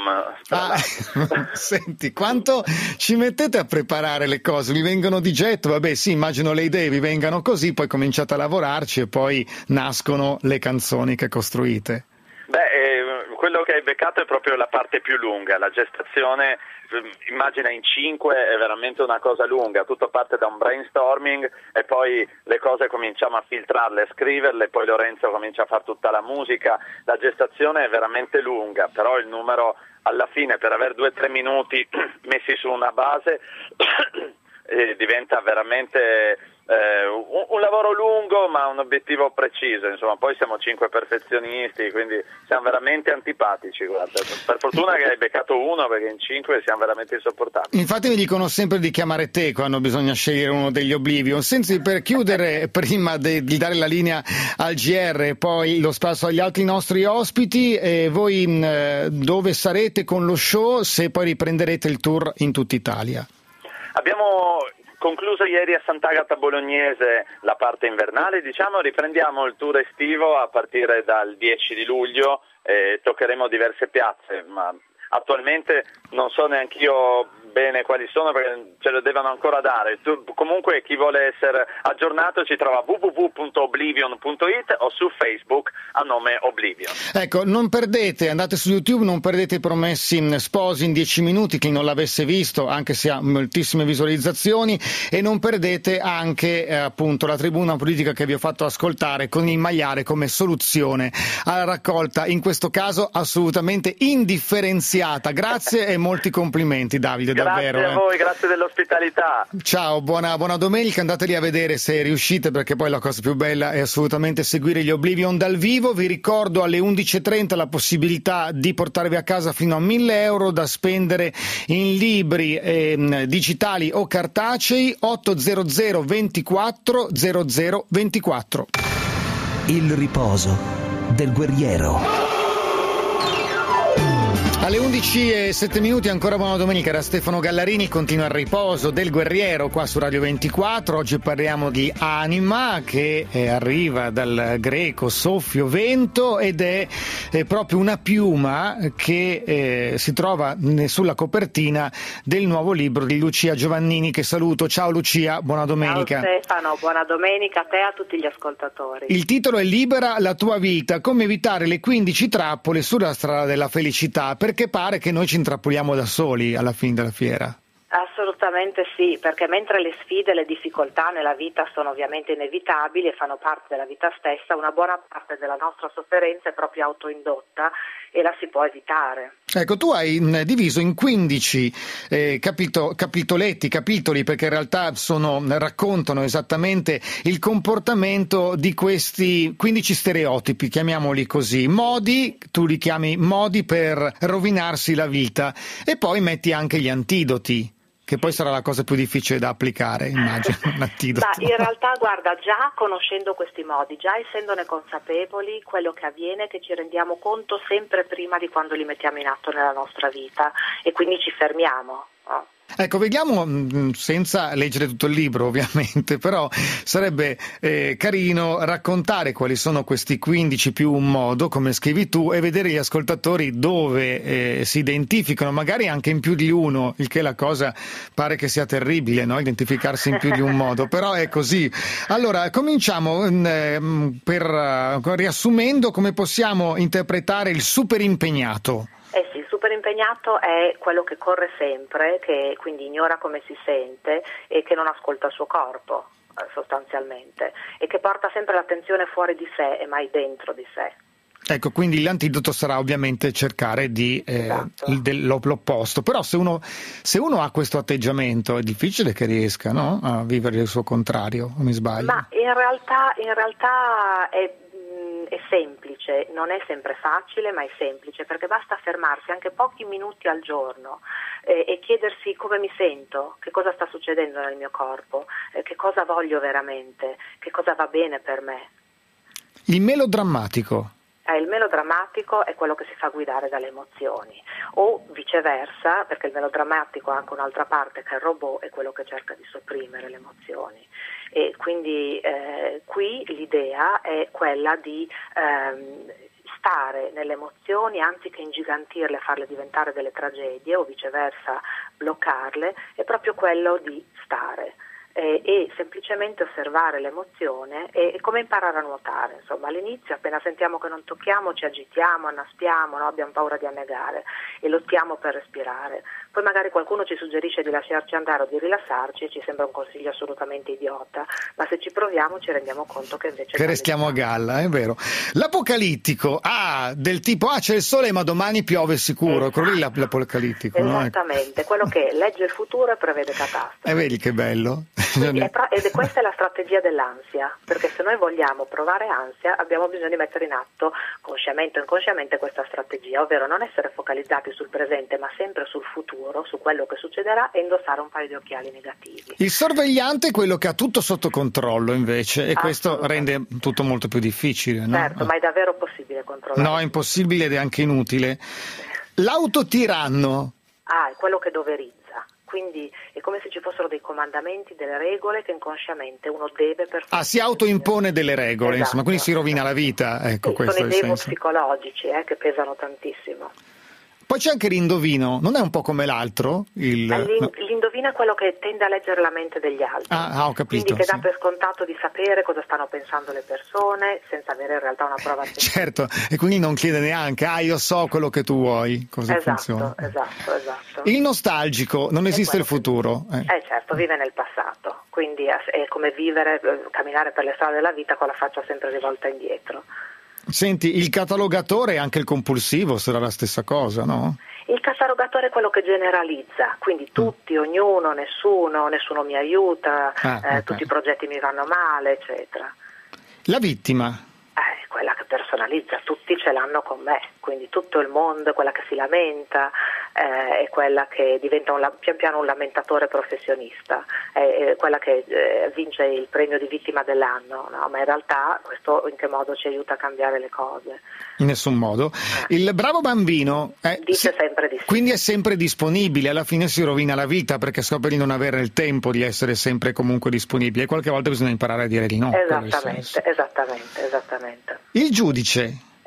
CD-ROM. Senti, quanto ci mettete a preparare le cose? Vi vengono di getto? Vabbè, sì, immagino le idee vi vengano così, poi cominciate a lavorarci e poi nascono le canzoni che costruite. Quello che hai beccato è proprio la parte più lunga, la gestazione. Immagina in 5 è veramente una cosa lunga, tutto parte da un brainstorming e poi le cose cominciamo a filtrarle, a scriverle, poi Lorenzo comincia a fare tutta la musica. La gestazione è veramente lunga, però il numero alla fine, per avere 2-3 minuti messi su una base diventa veramente un lavoro lungo ma un obiettivo preciso, insomma. Poi siamo 5 perfezionisti, quindi siamo veramente antipatici, guarda. Per fortuna che hai beccato uno, perché in 5 siamo veramente insopportabili. Infatti mi dicono sempre di chiamare te quando bisogna scegliere uno degli Oblivion. Senti, per chiudere, prima di dare la linea al GR e poi lo spazio agli altri nostri ospiti, voi dove sarete con lo show, se poi riprenderete il tour in tutta Italia? Abbiamo concluso ieri a Sant'Agata Bolognese la parte invernale, riprendiamo il tour estivo a partire dal 10 di luglio e toccheremo diverse piazze, ma attualmente non so neanche io bene quali sono, perché ce lo devono ancora dare. Comunque chi vuole essere aggiornato ci trova www.oblivion.it o su Facebook a nome Oblivion. Ecco, non perdete, andate su YouTube, non perdete i Promessi Sposi in 10 minuti, chi non l'avesse visto, anche se ha moltissime visualizzazioni, e non perdete anche appunto la tribuna politica che vi ho fatto ascoltare con il maiale come soluzione alla raccolta, in questo caso assolutamente indifferenziata. Grazie e molti complimenti, Davide. Davvero, grazie a voi, grazie dell'ospitalità. Ciao, buona domenica, andateli a vedere se riuscite, perché poi la cosa più bella è assolutamente seguire gli Oblivion dal vivo. Vi ricordo alle 11.30 la possibilità di portarvi a casa fino a 1.000 euro da spendere in libri digitali o cartacei. 800 24 00 24. Il riposo del guerriero. Alle 11:07 ancora buona domenica da Stefano Gallarini, continua il riposo del guerriero qua su Radio 24. Oggi parliamo di anima, che arriva dal greco soffio, vento, ed è è proprio una piuma che si trova sulla copertina del nuovo libro di Lucia Giovannini, che saluto. Ciao Lucia, buona domenica. Ciao Stefano, buona domenica a te e a tutti gli ascoltatori. Il titolo è Libera la tua vita, come evitare le 15 trappole sulla strada della felicità, perché pare che noi ci intrappoliamo da soli alla fine della fiera. Assolutamente sì, perché mentre le sfide e le difficoltà nella vita sono ovviamente inevitabili e fanno parte della vita stessa, una buona parte della nostra sofferenza è proprio autoindotta e la si può evitare. Ecco, tu hai diviso in 15 capitoli, perché in realtà raccontano esattamente il comportamento di questi 15 stereotipi, chiamiamoli così, modi, tu li chiami modi per rovinarsi la vita, e poi metti anche gli antidoti, che poi sarà la cosa più difficile da applicare, immagino, un antidoto. Ma in realtà, guarda, già conoscendo questi modi, già essendone consapevoli, quello che avviene è che ci rendiamo conto sempre prima di quando li mettiamo in atto nella nostra vita e quindi ci fermiamo. Ecco, vediamo, senza leggere tutto il libro ovviamente, però sarebbe carino raccontare quali sono questi 15 più un modo, come scrivi tu, e vedere gli ascoltatori dove si identificano, magari anche in più di uno, il che la cosa pare che sia terribile, no? Identificarsi in più di un modo, però è così. Allora, cominciamo riassumendo come possiamo interpretare il super impegnato. Sì, il super impegnato è quello che corre sempre, che quindi ignora come si sente e che non ascolta il suo corpo, sostanzialmente, e che porta sempre l'attenzione fuori di sé e mai dentro di sé. Ecco, quindi l'antidoto sarà ovviamente cercare l'opposto, però se uno ha questo atteggiamento è difficile che riesca, no? A vivere il suo contrario, o mi sbaglio? Ma in realtà è semplice, non è sempre facile, ma è semplice, perché basta fermarsi anche pochi minuti al giorno e chiedersi come mi sento, che cosa sta succedendo nel mio corpo, che cosa voglio veramente, che cosa va bene per me. Il melodrammatico. Il melodrammatico è quello che si fa guidare dalle emozioni, o viceversa, perché il melodrammatico ha anche un'altra parte che è il robot, è quello che cerca di sopprimere le emozioni. E quindi qui l'idea è quella di stare nelle emozioni anziché ingigantirle, farle diventare delle tragedie, o viceversa bloccarle, è proprio quello di stare. E semplicemente osservare l'emozione e come imparare a nuotare. Insomma, all'inizio, appena sentiamo che non tocchiamo, ci agitiamo, annaspiamo, no? Abbiamo paura di annegare e lottiamo per respirare. Poi magari qualcuno ci suggerisce di lasciarci andare o di rilassarci e ci sembra un consiglio assolutamente idiota, ma se ci proviamo ci rendiamo conto che invece che restiamo a galla, è vero. L'apocalittico, del tipo c'è il sole ma domani piove sicuro, quello lì l'apocalittico. Esattamente, no? Quello che legge il futuro e prevede catastrofi. Vedi che bello. Ed questa è la strategia dell'ansia, perché se noi vogliamo provare ansia abbiamo bisogno di mettere in atto, consciamente o inconsciamente, questa strategia, ovvero non essere focalizzati sul presente ma sempre sul futuro, su quello che succederà, e indossare un paio di occhiali negativi. Il sorvegliante è quello che ha tutto sotto controllo invece, e questo rende tutto molto più difficile, no? Certo, ma è davvero possibile controllare? No, è impossibile ed è anche inutile. L'autotiranno è quello che doverizza. Quindi è come se ci fossero dei comandamenti, delle regole che inconsciamente uno deve per forza. Si autoimpone delle regole, insomma, quindi si rovina la vita. Ecco, sì, questo sono è i il demo senso. psicologici che pesano tantissimo. Poi c'è anche l'indovino, non è un po' come l'altro? L'indovino è quello che tende a leggere la mente degli altri. Ho capito. Quindi che dà sì. per scontato di sapere cosa stanno pensando le persone senza avere in realtà una prova. Certo, e quindi non chiede neanche, io so quello che tu vuoi, cosa funziona. Esatto. Il nostalgico, non esiste il futuro. Certo, vive nel passato, quindi è come vivere, camminare per le strade della vita con la faccia sempre rivolta indietro. Senti, il catalogatore e anche il compulsivo sarà la stessa cosa, no? Il catalogatore è quello che generalizza, quindi tutti, ognuno, nessuno mi aiuta, tutti i progetti mi vanno male, eccetera. La vittima? È quella che personalizza, tutti ce l'hanno con me, quindi tutto il mondo è quella che si lamenta, è quella che diventa pian piano un lamentatore professionista, è quella che vince il premio di vittima dell'anno, no? Ma in realtà questo in che modo ci aiuta a cambiare le cose? In nessun modo. Il bravo bambino dice sempre di sì. Quindi è sempre disponibile, alla fine si rovina la vita perché scopre di non avere il tempo di essere sempre comunque disponibile, e qualche volta bisogna imparare a dire di no. Esattamente. Il giudice?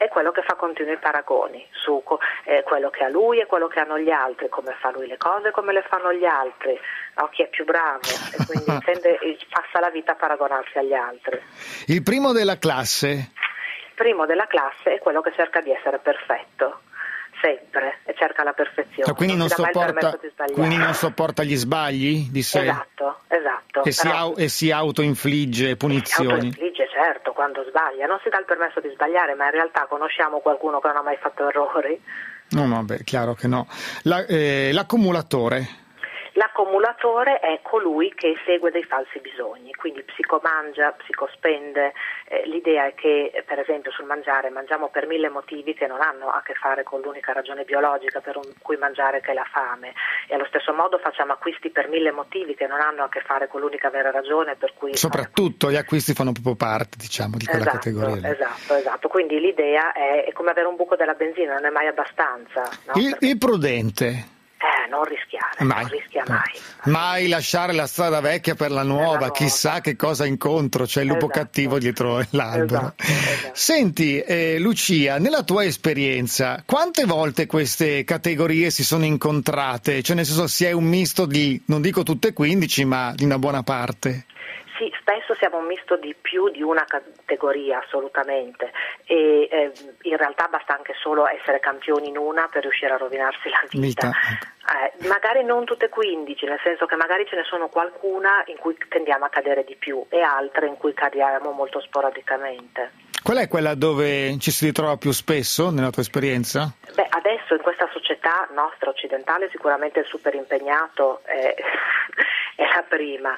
è quello che fa continui paragoni su quello che ha lui e quello che hanno gli altri, come fa lui le cose, come le fanno gli altri, no? Chi è più bravo, e quindi passa la vita a paragonarsi agli altri. Il primo della classe? Il primo della classe è quello che cerca di essere perfetto, sempre, e cerca la perfezione. Cioè, quindi non sopporta gli sbagli di sé? Esatto. E si autoinfligge punizioni? Si autoinfligge, certo, quando sbaglia. Non si dà il permesso di sbagliare, ma in realtà conosciamo qualcuno che non ha mai fatto errori? No, beh, chiaro che no. L'accumulatore? L'accumulatore è colui che segue dei falsi bisogni, quindi psicomangia, psicospende. L'idea è che, per esempio, sul mangiare mangiamo per 1000 motivi che non hanno a che fare con l'unica ragione biologica per cui mangiare, che è la fame, e allo stesso modo facciamo acquisti per 1000 motivi che non hanno a che fare con l'unica vera ragione per cui... Soprattutto gli acquisti fanno proprio parte, diciamo, di quella categoria. Esatto, quindi l'idea è come avere un buco della benzina, non è mai abbastanza. No? Il prudente? Non rischiare, non rischia mai. Mai lasciare la strada vecchia per la nuova, chissà che cosa incontro, c'è il lupo cattivo dietro l'albero. Esatto. Senti, Lucia, nella tua esperienza, quante volte queste categorie si sono incontrate? Cioè, nel senso, si è un misto di, non dico tutte 15, ma di una buona parte? Sì, spesso siamo un misto di più di una categoria, assolutamente, e in realtà basta anche solo essere campioni in una per riuscire a rovinarsi la vita. Magari non tutte 15, nel senso che magari ce ne sono qualcuna in cui tendiamo a cadere di più e altre in cui cadiamo molto sporadicamente. Qual è quella dove ci si ritrova più spesso nella tua esperienza? Beh, adesso in questa società nostra occidentale sicuramente il super impegnato è la prima,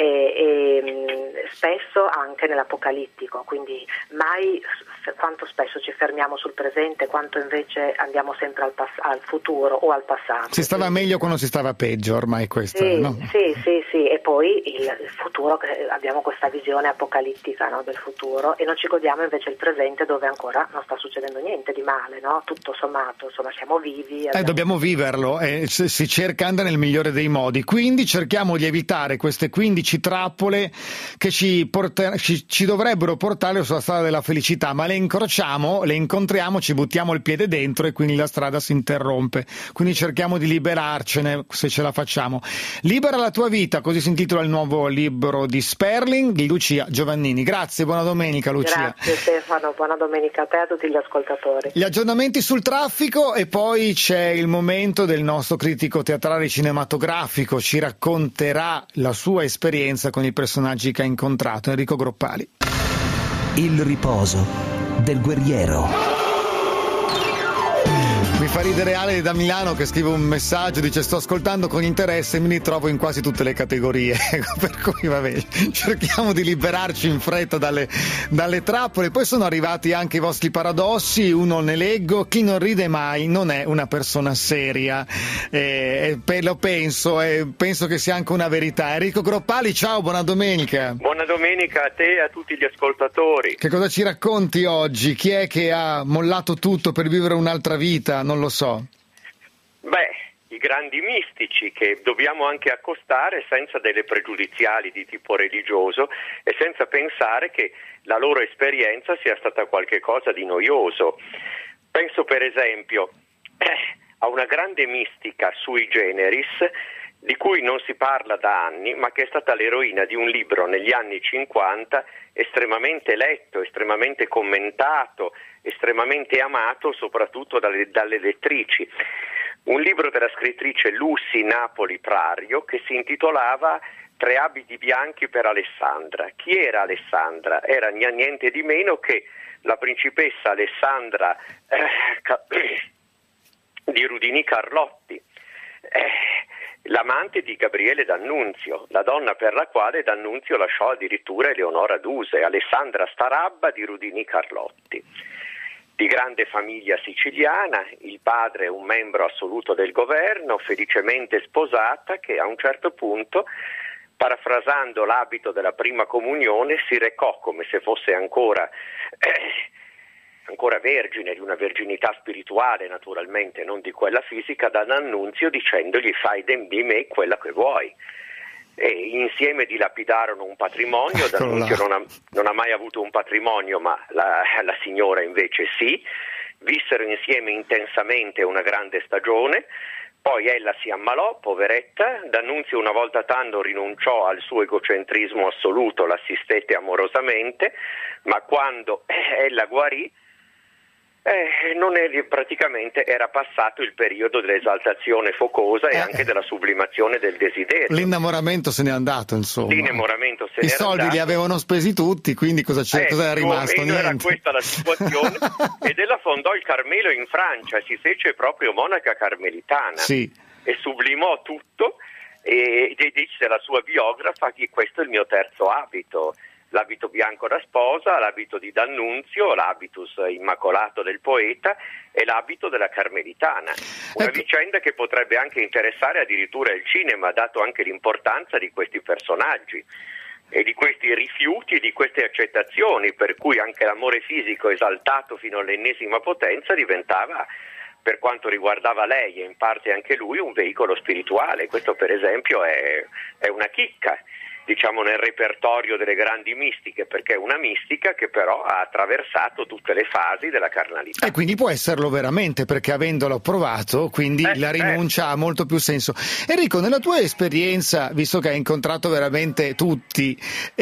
e spesso anche nell'apocalittico, quindi mai quanto spesso ci fermiamo sul presente, quanto invece andiamo sempre al futuro o al passato. Si stava meglio quando si stava peggio, ormai questo, sì, no? Sì, e poi il futuro, abbiamo questa visione apocalittica, no, del futuro, e non ci godiamo invece il presente dove ancora non sta succedendo niente di male, no? Tutto sommato, insomma, siamo vivi. Dobbiamo viverlo, si cerca nel migliore dei modi, quindi cerchiamo di evitare queste 15 trappole che ci dovrebbero portare sulla strada della felicità, ma le incontriamo, ci buttiamo il piede dentro e quindi la strada si interrompe. Quindi cerchiamo di liberarcene se ce la facciamo. Libera la tua vita, così si intitola il nuovo libro di Sperling di Lucia Giovannini. Grazie, buona domenica Lucia. Grazie Stefano, buona domenica a te e a tutti gli ascoltatori. Gli aggiornamenti sul traffico e poi c'è il momento del nostro critico teatrale cinematografico, ci racconterà la sua esperienza con i personaggi che ha incontrato, Enrico Groppali. Il riposo del guerriero. Mi fa ridere Ale da Milano che scrive un messaggio, dice: sto ascoltando con interesse e mi ritrovo in quasi tutte le categorie. Per cui vabbè, cerchiamo di liberarci in fretta dalle trappole. Poi sono arrivati anche i vostri paradossi, uno ne leggo: chi non ride mai non è una persona seria. Lo penso che sia anche una verità. Enrico Groppali, ciao, buona domenica. Buona domenica a te e a tutti gli ascoltatori. Che cosa ci racconti oggi? Chi è che ha mollato tutto per vivere un'altra vita? Non lo so. I grandi mistici che dobbiamo anche accostare senza delle pregiudiziali di tipo religioso e senza pensare che la loro esperienza sia stata qualche cosa di noioso. Penso per esempio a una grande mistica sui generis di cui non si parla da anni, ma che è stata l'eroina di un libro negli anni 50 estremamente letto, estremamente commentato, estremamente amato soprattutto dalle lettrici. Un libro della scrittrice Lucy Napoli Prario che si intitolava 3 abiti bianchi per Alessandra. Chi era Alessandra? Era niente di meno che la principessa Alessandra di Rudini Carlotti, l'amante di Gabriele D'Annunzio, la donna per la quale D'Annunzio lasciò addirittura Eleonora Duse, Alessandra Starabba di Rudini Carlotti. Di grande famiglia siciliana, il padre è un membro assoluto del governo, felicemente sposata, che a un certo punto, parafrasando l'abito della prima comunione, si recò come se fosse ancora vergine, di una verginità spirituale naturalmente, non di quella fisica, da D'Annunzio dicendogli: fai di me quella che vuoi. e insieme dilapidarono un patrimonio. D'Annunzio non ha mai avuto un patrimonio, ma la signora invece sì. Vissero insieme intensamente una grande stagione, poi ella si ammalò, poveretta. D'Annunzio una volta tanto rinunciò al suo egocentrismo assoluto, l'assistette amorosamente, ma quando ella guarì praticamente era passato il periodo dell'esaltazione focosa e anche della sublimazione del desiderio. L'innamoramento se n'è andato, insomma. L'innamoramento se I n'era soldi andato. li avevano spesi tutti, quindi cosa era rimasto? Più o meno Niente. era questa la situazione. Ed ella fondò il Carmelo in Francia, si fece proprio monaca carmelitana, sì. E sublimò tutto e disse alla sua biografa che questo è il mio terzo abito. L'abito bianco da sposa, l'abito di D'Annunzio, l'habitus immacolato del poeta e l'abito della carmelitana. Una vicenda che potrebbe anche interessare addirittura il cinema, dato anche l'importanza di questi personaggi e di questi rifiuti e di queste accettazioni, per cui anche l'amore fisico esaltato fino all'ennesima potenza diventava, per quanto riguardava lei e in parte anche lui, un veicolo spirituale. Questo per esempio è una chicca, diciamo, nel repertorio delle grandi mistiche, perché è una mistica che però ha attraversato tutte le fasi della carnalità. E quindi può esserlo veramente, perché avendolo provato, quindi la rinuncia ha molto più senso. Enrico, nella tua esperienza, visto che hai incontrato veramente tutti,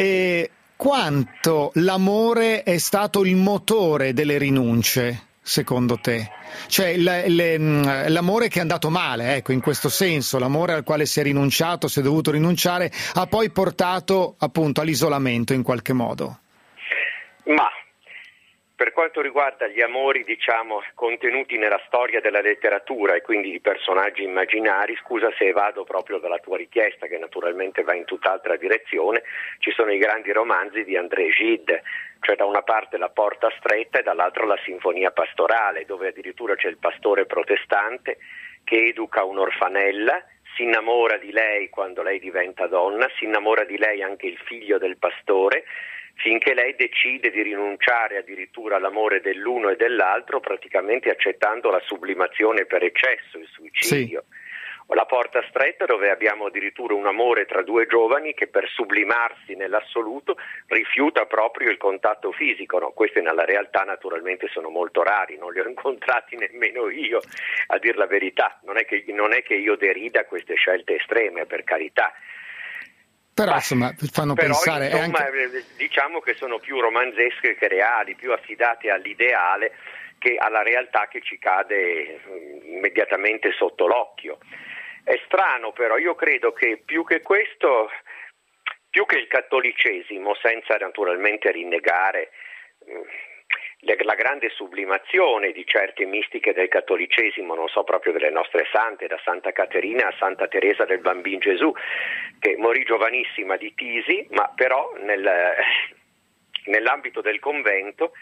quanto l'amore è stato il motore delle rinunce, secondo te? Cioè l'amore che è andato male, ecco, in questo senso, l'amore al quale si è rinunciato, si è dovuto rinunciare, ha poi portato appunto all'isolamento in qualche modo? Ma per quanto riguarda gli amori, diciamo, contenuti nella storia della letteratura e quindi di personaggi immaginari, scusa se vado proprio dalla tua richiesta, che naturalmente va in tutt'altra direzione, ci sono i grandi romanzi di André Gide, cioè da una parte La porta stretta e dall'altra La sinfonia pastorale, dove addirittura c'è il pastore protestante che educa un'orfanella, si innamora di lei quando lei diventa donna, si innamora di lei anche il figlio del pastore, finché lei decide di rinunciare addirittura all'amore dell'uno e dell'altro, praticamente accettando la sublimazione per eccesso, il suicidio. Sì. La porta stretta, dove abbiamo addirittura un amore tra due giovani che per sublimarsi nell'assoluto rifiuta proprio il contatto fisico. No, questi nella realtà naturalmente sono molto rari, non li ho incontrati nemmeno io, a dir la verità. Non è che io derida queste scelte estreme, per carità. Però insomma fanno pensare insomma, diciamo che sono più romanzesche che reali, più affidate all'ideale che alla realtà che ci cade immediatamente sotto l'occhio. È strano, però io credo che più che questo, più che il cattolicesimo, senza naturalmente rinnegare la grande sublimazione di certe mistiche del cattolicesimo, non so, proprio delle nostre sante, da Santa Caterina a Santa Teresa del Bambin Gesù, che morì giovanissima di tisi, ma però nell'ambito del convento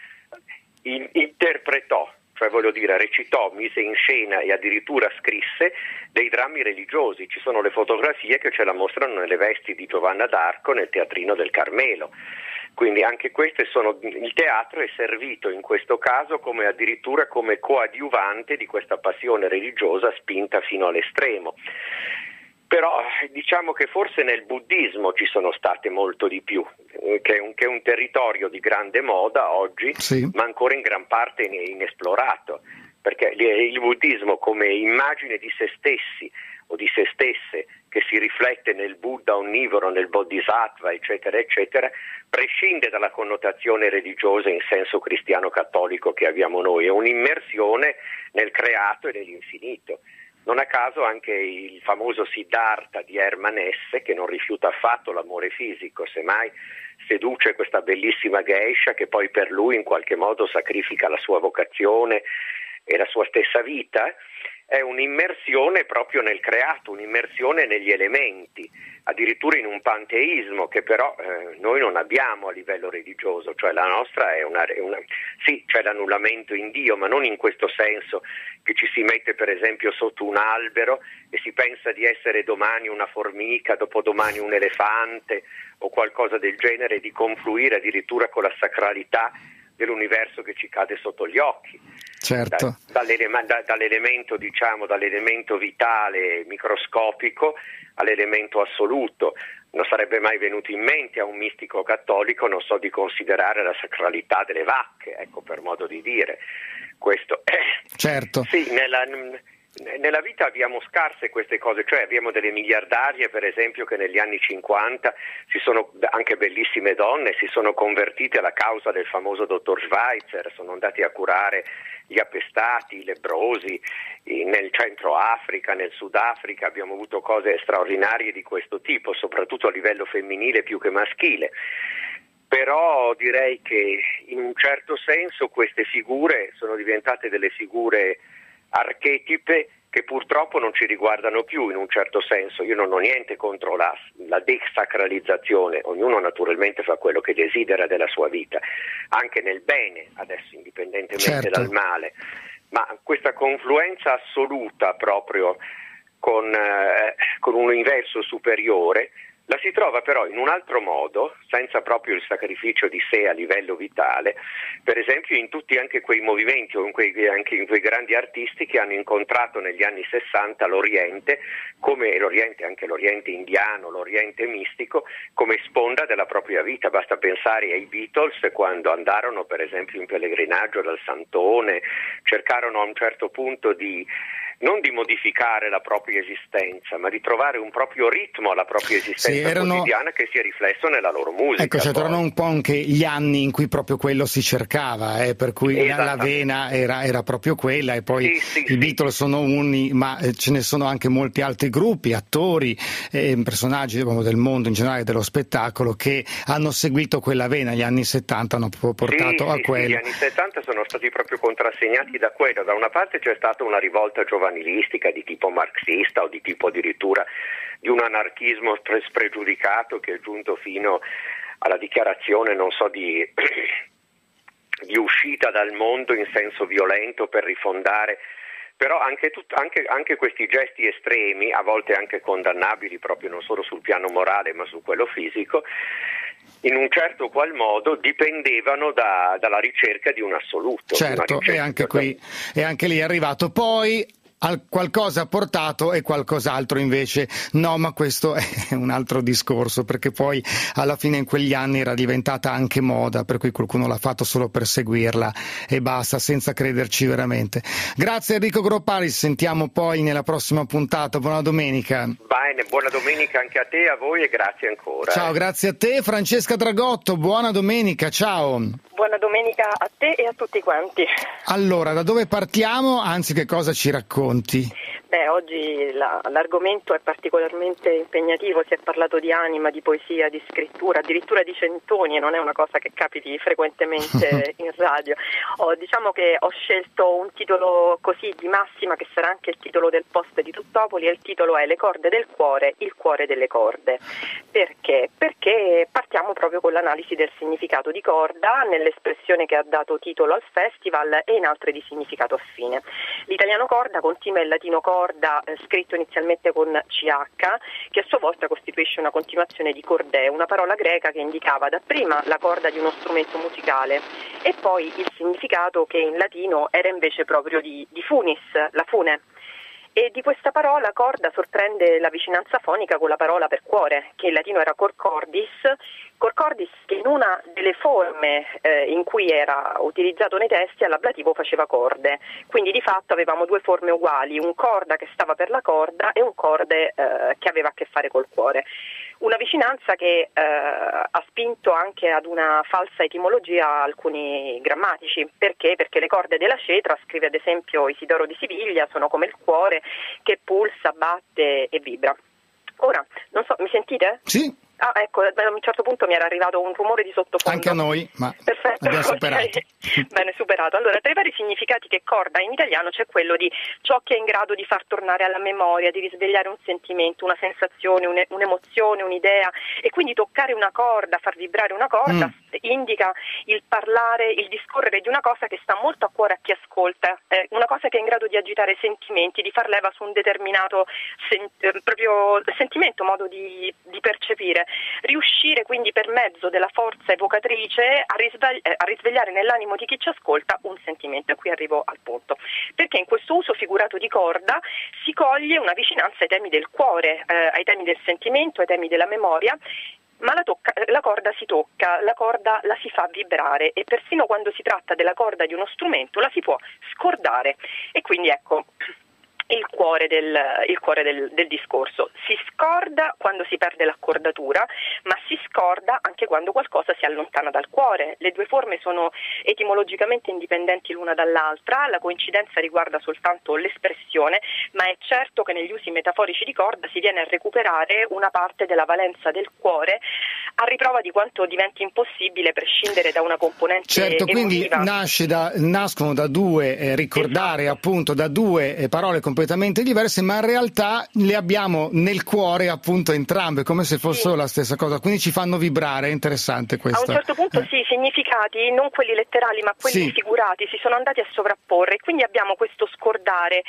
interpretò, cioè voglio dire recitò, mise in scena e addirittura scrisse dei drammi religiosi. Ci sono le fotografie che ce la mostrano nelle vesti di Giovanna d'Arco nel teatrino del Carmelo. Quindi anche queste sono, il teatro è servito in questo caso come addirittura come coadiuvante di questa passione religiosa spinta fino all'estremo. Però diciamo che forse nel buddismo ci sono state molto di più, che è un territorio di grande moda oggi, sì, ma ancora in gran parte inesplorato, perché il buddismo come immagine di se stessi o di se stesse che si riflette nel Buddha onnivoro, nel Bodhisattva, eccetera, eccetera, prescinde dalla connotazione religiosa in senso cristiano-cattolico che abbiamo noi, è un'immersione nel creato e nell'infinito. Non a caso anche il famoso Siddhartha di Hermann Hesse, che non rifiuta affatto l'amore fisico, semmai seduce questa bellissima geisha che poi per lui in qualche modo sacrifica la sua vocazione e la sua stessa vita, è un'immersione proprio nel creato, un'immersione negli elementi, addirittura in un panteismo che però noi non abbiamo a livello religioso, cioè la nostra è sì, c'è l'annullamento in Dio, ma non in questo senso che ci si mette per esempio sotto un albero e si pensa di essere domani una formica, dopodomani un elefante o qualcosa del genere, di confluire addirittura con la sacralità dell'universo che ci cade sotto gli occhi. Certo. Dall'elemento, diciamo, dall'elemento vitale microscopico all'elemento assoluto, non sarebbe mai venuto in mente a un mistico cattolico, non so, di considerare la sacralità delle vacche, ecco, per modo di dire. Questo certo. Sì, nella vita abbiamo scarse queste cose, cioè abbiamo delle miliardarie per esempio che negli anni 50 anche bellissime donne, si sono convertite alla causa del famoso dottor Schweitzer, sono andati a curare gli appestati, i lebbrosi nel centro Africa, nel Sudafrica, abbiamo avuto cose straordinarie di questo tipo, soprattutto a livello femminile più che maschile. Però direi che in un certo senso queste figure sono diventate delle figure archetipe che purtroppo non ci riguardano più in un certo senso. Io non ho niente contro la desacralizzazione, ognuno naturalmente fa quello che desidera della sua vita, anche nel bene, adesso indipendentemente dal male, ma questa confluenza assoluta proprio con un universo superiore la si trova però in un altro modo, senza proprio il sacrificio di sé a livello vitale, per esempio in tutti anche quei movimenti o anche in quei grandi artisti che hanno incontrato negli anni 60 l'Oriente, come l'Oriente, anche l'Oriente indiano, l'Oriente mistico, come sponda della propria vita. Basta pensare ai Beatles quando andarono per esempio in pellegrinaggio dal Santone, cercarono a un certo punto non di modificare la propria esistenza, ma di trovare un proprio ritmo alla propria esistenza quotidiana che sia riflesso nella loro musica. Ecco, cioè erano un po' anche gli anni in cui proprio quello si cercava, per cui la vena era proprio quella, e poi i Beatles sono uni, ma ce ne sono anche molti altri gruppi, attori, personaggi del mondo in generale dello spettacolo che hanno seguito quella vena. Gli anni 70 hanno portato a quello. Gli anni 70 sono stati proprio contrassegnati da quello. Da una parte c'è stata una rivolta giovanilistica di tipo marxista o di tipo addirittura di un anarchismo spregiudicato che è giunto fino alla dichiarazione, non so, di uscita dal mondo in senso violento per rifondare. Però anche questi gesti estremi, a volte anche condannabili proprio non solo sul piano morale ma su quello fisico, in un certo qual modo dipendevano dalla ricerca di un assoluto. Certo, e anche lì è arrivato poi qualcosa ha portato e qualcos'altro invece no, ma questo è un altro discorso, perché poi alla fine in quegli anni era diventata anche moda, per cui qualcuno l'ha fatto solo per seguirla e basta, senza crederci veramente. Grazie Enrico Groppari, ci sentiamo poi nella prossima puntata. Buona domenica. Bene, buona domenica anche a te, a voi, e grazie ancora. Ciao, grazie a te. Francesca Dragotto, buona domenica, ciao. Buona domenica a te e a tutti quanti. Allora, da dove partiamo? Anzi, che cosa ci racconti? Oggi l'argomento è particolarmente impegnativo, si è parlato di anima, di poesia, di scrittura, addirittura di centoni, e non è una cosa che capiti frequentemente in radio. Diciamo che ho scelto un titolo così di massima, che sarà anche il titolo del post di Tuttopoli, e il titolo è Le corde del cuore, il cuore delle corde. Perché? Perché partiamo proprio con l'analisi del significato di corda nell'espressione che ha dato titolo al festival e in altre di significato affine. L'italiano corda continua il latino corda, scritto inizialmente con CH, che a sua volta costituisce una continuazione di cordè, una parola greca che indicava dapprima la corda di uno strumento musicale e poi il significato, che in latino era invece proprio di funis, la fune. E di questa parola corda sorprende la vicinanza fonica con la parola per cuore, che in latino era cor cordis che in una delle forme in cui era utilizzato nei testi all'ablativo faceva corde. Quindi di fatto avevamo due forme uguali, un corda che stava per la corda e un corde che aveva a che fare col cuore. Una vicinanza che ha spinto anche ad una falsa etimologia alcuni grammatici. Perché? Perché le corde della cetra, scrive ad esempio Isidoro di Siviglia, sono come il cuore che pulsa, batte e vibra. Ora, non so, mi sentite? Sì. Ah, ecco, a un certo punto mi era arrivato un rumore di sottofondo. Anche a noi, ma perfetto, abbiamo superato. Okay. Bene, superato. Allora, tra i vari significati che corda in italiano c'è quello di ciò che è in grado di far tornare alla memoria, di risvegliare un sentimento, una sensazione, un'emozione, un'idea, e quindi toccare una corda, far vibrare una corda, indica il parlare, il discorrere di una cosa che sta molto a cuore a chi ascolta, una cosa che è in grado di agitare sentimenti, di far leva su un determinato proprio sentimento, modo di percepire, riuscire quindi per mezzo della forza evocatrice a risvegliare nell'animo di chi ci ascolta un sentimento. E qui arrivo al punto, perché in questo uso figurato di corda si coglie una vicinanza ai temi del cuore, ai temi del sentimento, ai temi della memoria, ma la corda si tocca, la corda la si fa vibrare, e persino quando si tratta della corda di uno strumento la si può scordare. E quindi ecco il cuore del discorso. Si scorda quando si perde l'accordatura, ma si scorda anche quando qualcosa si allontana dal cuore. Le due forme sono etimologicamente indipendenti l'una dall'altra, la coincidenza riguarda soltanto l'espressione, ma è certo che negli usi metaforici di corda si viene a recuperare una parte della valenza del cuore, a riprova di quanto diventi impossibile prescindere da una componente certo, quindi emotiva. nascono da due ricordare, esatto, appunto da due parole completamente diverse, ma in realtà le abbiamo nel cuore appunto entrambe, come se fossero la stessa cosa, quindi ci fanno vibrare. È interessante questo. A un certo punto sì, i significati, non quelli letterali ma quelli figurati, si sono andati a sovrapporre, e quindi abbiamo questo scordare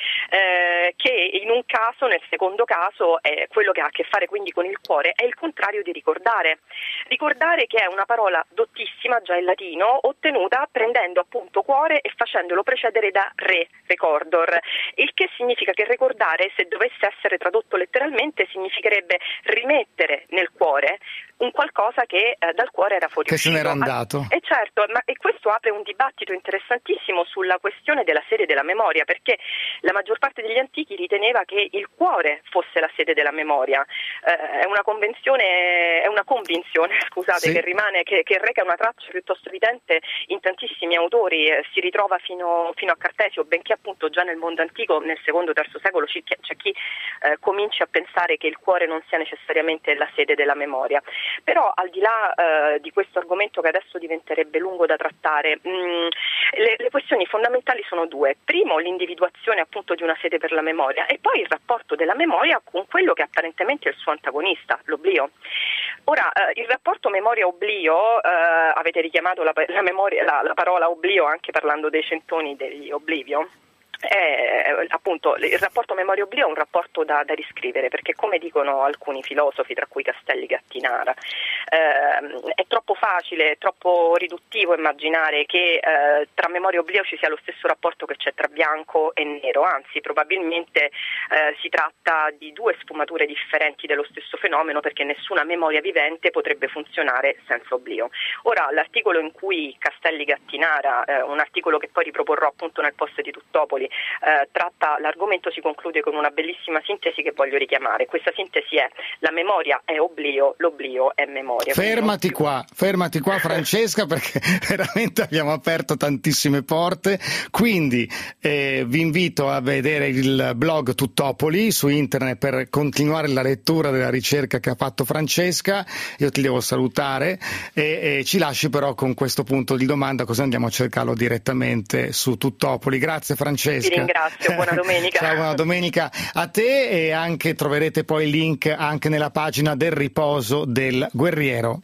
che in un caso, nel secondo caso, è quello che ha a che fare quindi con il cuore, è il contrario di ricordare. Ricordare, che è una parola dottissima già in latino, ottenuta prendendo appunto cuore e facendolo precedere da recordor, il che significa che ricordare, se dovesse essere tradotto letteralmente, significherebbe rimettere nel cuore un qualcosa che dal cuore era fuoriuscito. Che se n'era andato. E certo, e questo apre un dibattito interessantissimo sulla questione della sede della memoria, perché la maggior parte degli antichi riteneva che il cuore fosse la sede della memoria. È una convinzione, scusate, che rimane, che reca una traccia piuttosto evidente in tantissimi autori. Si ritrova fino a Cartesio, benché appunto già nel mondo antico, nel secondo-terzo secolo, c'è chi comincia a pensare che il cuore non sia necessariamente la sede della memoria. Però al di là di questo argomento, che adesso diventerebbe lungo da trattare, le questioni fondamentali sono due. Primo, l'individuazione appunto di una sede per la memoria, e poi il rapporto della memoria con quello che apparentemente è il suo antagonista, l'oblio. Ora, il rapporto memoria-oblio, avete richiamato la parola oblio anche parlando dei centoni degli Oblivio. Appunto il rapporto memoria-oblio è un rapporto da riscrivere, perché, come dicono alcuni filosofi, tra cui Castelli Gattinara, è troppo facile, è troppo riduttivo immaginare che tra memoria e oblio ci sia lo stesso rapporto che c'è tra bianco e nero, anzi probabilmente si tratta di due sfumature differenti dello stesso fenomeno, perché nessuna memoria vivente potrebbe funzionare senza oblio. Ora, l'articolo in cui Castelli Gattinara, un articolo che poi riproporrò appunto nel post di Tuttopoli, tratta l'argomento, si conclude con una bellissima sintesi che voglio richiamare. Questa sintesi è: la memoria è oblio, l'oblio è memoria. Fermati qua Francesca, perché veramente abbiamo aperto tantissime porte. Quindi vi invito a vedere il blog Tuttopoli su internet per continuare la lettura della ricerca che ha fatto Francesca. Io ti devo salutare e ci lasci però con questo punto di domanda, così andiamo a cercarlo direttamente su Tuttopoli. Grazie Francesca. Vi ringrazio, buona domenica. Ciao, buona domenica a te, e anche troverete poi il link anche nella pagina del riposo del guerriero.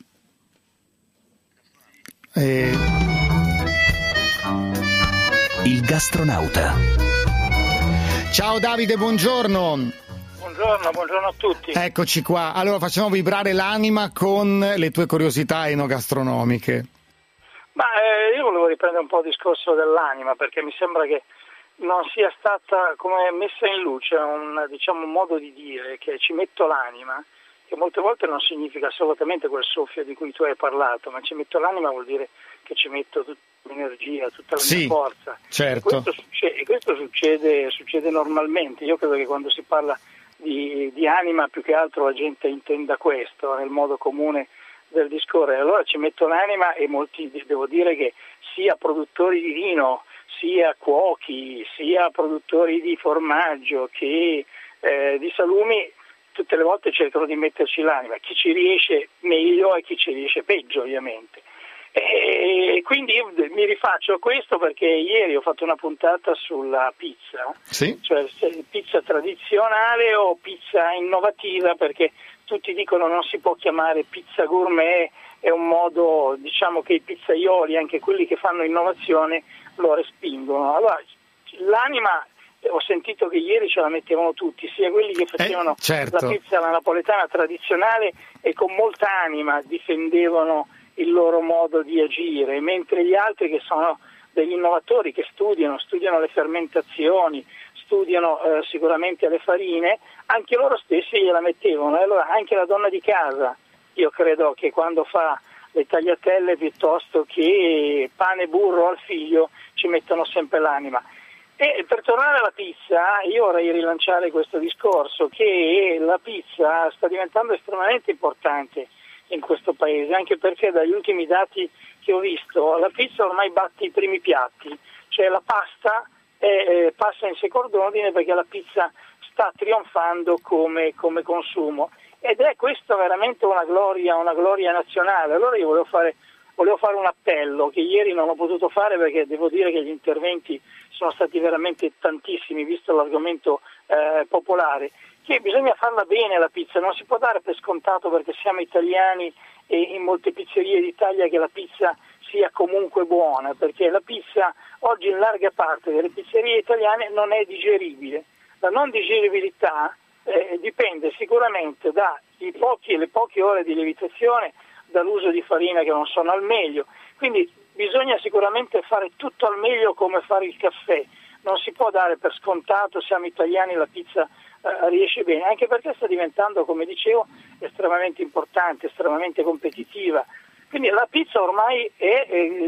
Il gastronauta. Ciao Davide, buongiorno. Buongiorno a tutti. Eccoci qua. Allora, facciamo vibrare l'anima con le tue curiosità enogastronomiche. Io volevo riprendere un po' il discorso dell'anima, perché mi sembra che non sia stata come messa in luce un modo di dire che ci metto l'anima, che molte volte non significa assolutamente quel soffio di cui tu hai parlato, ma ci metto l'anima vuol dire che ci metto tutta l'energia, tutta la mia forza. Certo. E questo succede normalmente. Io credo che quando si parla di anima, più che altro la gente intenda questo nel modo comune del discorrere. Allora ci metto l'anima, e molti, devo dire che sia produttori di vino, sia cuochi, sia produttori di formaggio che di salumi, tutte le volte cercano di metterci l'anima. Chi ci riesce meglio e chi ci riesce peggio, ovviamente. E quindi io mi rifaccio a questo, perché ieri ho fatto una puntata sulla pizza, cioè pizza tradizionale o pizza innovativa, perché tutti dicono non si può chiamare pizza gourmet, è un modo, che i pizzaioli, anche quelli che fanno innovazione, lo respingono. Allora l'anima, ho sentito che ieri ce la mettevano tutti, sia quelli che facevano certo. la pizza alla napoletana tradizionale e con molta anima difendevano il loro modo di agire, mentre gli altri che sono degli innovatori, che studiano le fermentazioni, studiano sicuramente le farine, anche loro stessi gliela mettevano. E allora anche la donna di casa, io credo che quando fa le tagliatelle piuttosto che pane e burro al figlio ci mettono sempre l'anima. E per tornare alla pizza, io vorrei rilanciare questo discorso, che la pizza sta diventando estremamente importante in questo paese, anche perché dagli ultimi dati che ho visto la pizza ormai batte i primi piatti, cioè la pasta passa in secondo ordine perché la pizza sta trionfando come consumo, ed è questa veramente una gloria nazionale. Allora io volevo fare un appello che ieri non ho potuto fare, perché devo dire che gli interventi sono stati veramente tantissimi, visto l'argomento popolare, che bisogna farla bene la pizza, non si può dare per scontato, perché siamo italiani e in molte pizzerie d'Italia, che la pizza sia comunque buona, perché la pizza oggi in larga parte delle pizzerie italiane non è digeribile. La non digeribilità dipende sicuramente le poche ore di lievitazione, dall'uso di farina che non sono al meglio, quindi bisogna sicuramente fare tutto al meglio, come fare il caffè, non si può dare per scontato, siamo italiani, la pizza riesce bene, anche perché sta diventando, come dicevo, estremamente importante, estremamente competitiva. Quindi la pizza ormai è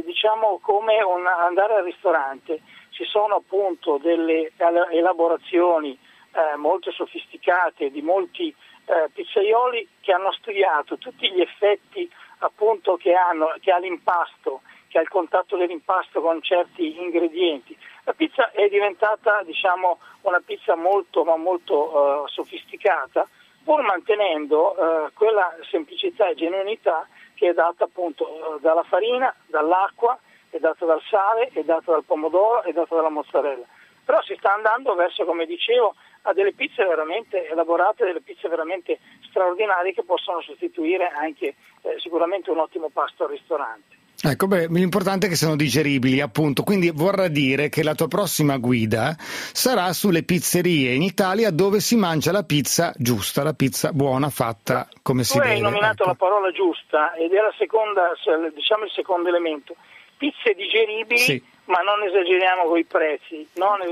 come andare al ristorante, ci sono appunto delle elaborazioni molto sofisticate di molti pizzaioli che hanno studiato tutti gli effetti appunto che ha l'impasto, che ha il contatto dell'impasto con certi ingredienti. La pizza è diventata una pizza molto sofisticata, pur mantenendo quella semplicità e genuinità che è data appunto dalla farina, dall'acqua, è data dal sale, è data dal pomodoro, è data dalla mozzarella. Però si sta andando verso, come dicevo, a delle pizze veramente elaborate, delle pizze veramente straordinarie, che possono sostituire anche sicuramente un ottimo pasto al ristorante. Ecco, l'importante è che siano digeribili, appunto, quindi vorrà dire che la tua prossima guida sarà sulle pizzerie in Italia dove si mangia la pizza giusta, la pizza buona, fatta come si deve. Tu hai nominato la parola giusta, ed è la seconda, il secondo elemento. Pizze digeribili, sì, ma non esageriamo coi prezzi,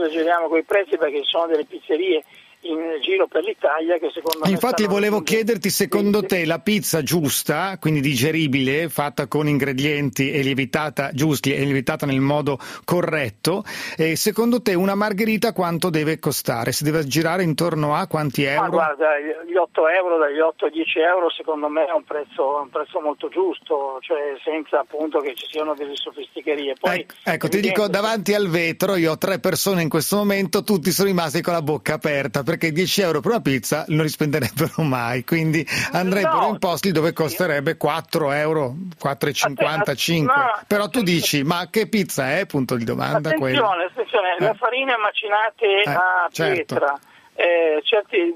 perché ci sono delle pizzerie in giro per l'Italia che secondo me infatti volevo chiederti, secondo te la pizza giusta, quindi digeribile, fatta con ingredienti e lievitata giusti e lievitata nel modo corretto, secondo te una margherita quanto deve costare? Si deve girare intorno a quanti euro? Ma guarda, gli 8 euro, dagli 8 ai 10 euro secondo me è un prezzo molto giusto, cioè senza appunto che ci siano delle sofisticherie. Poi, ecco, ti dico, davanti al vetro io ho 3 persone in questo momento, tutti sono rimasti con la bocca aperta, perché 10 euro per una pizza non li spenderebbero mai, quindi andrebbero in posti dove costerebbe 4 euro, 4,55. Però tu dici, ma che pizza è? Punto di domanda. Attenzione, le farine macinate a pietra, certi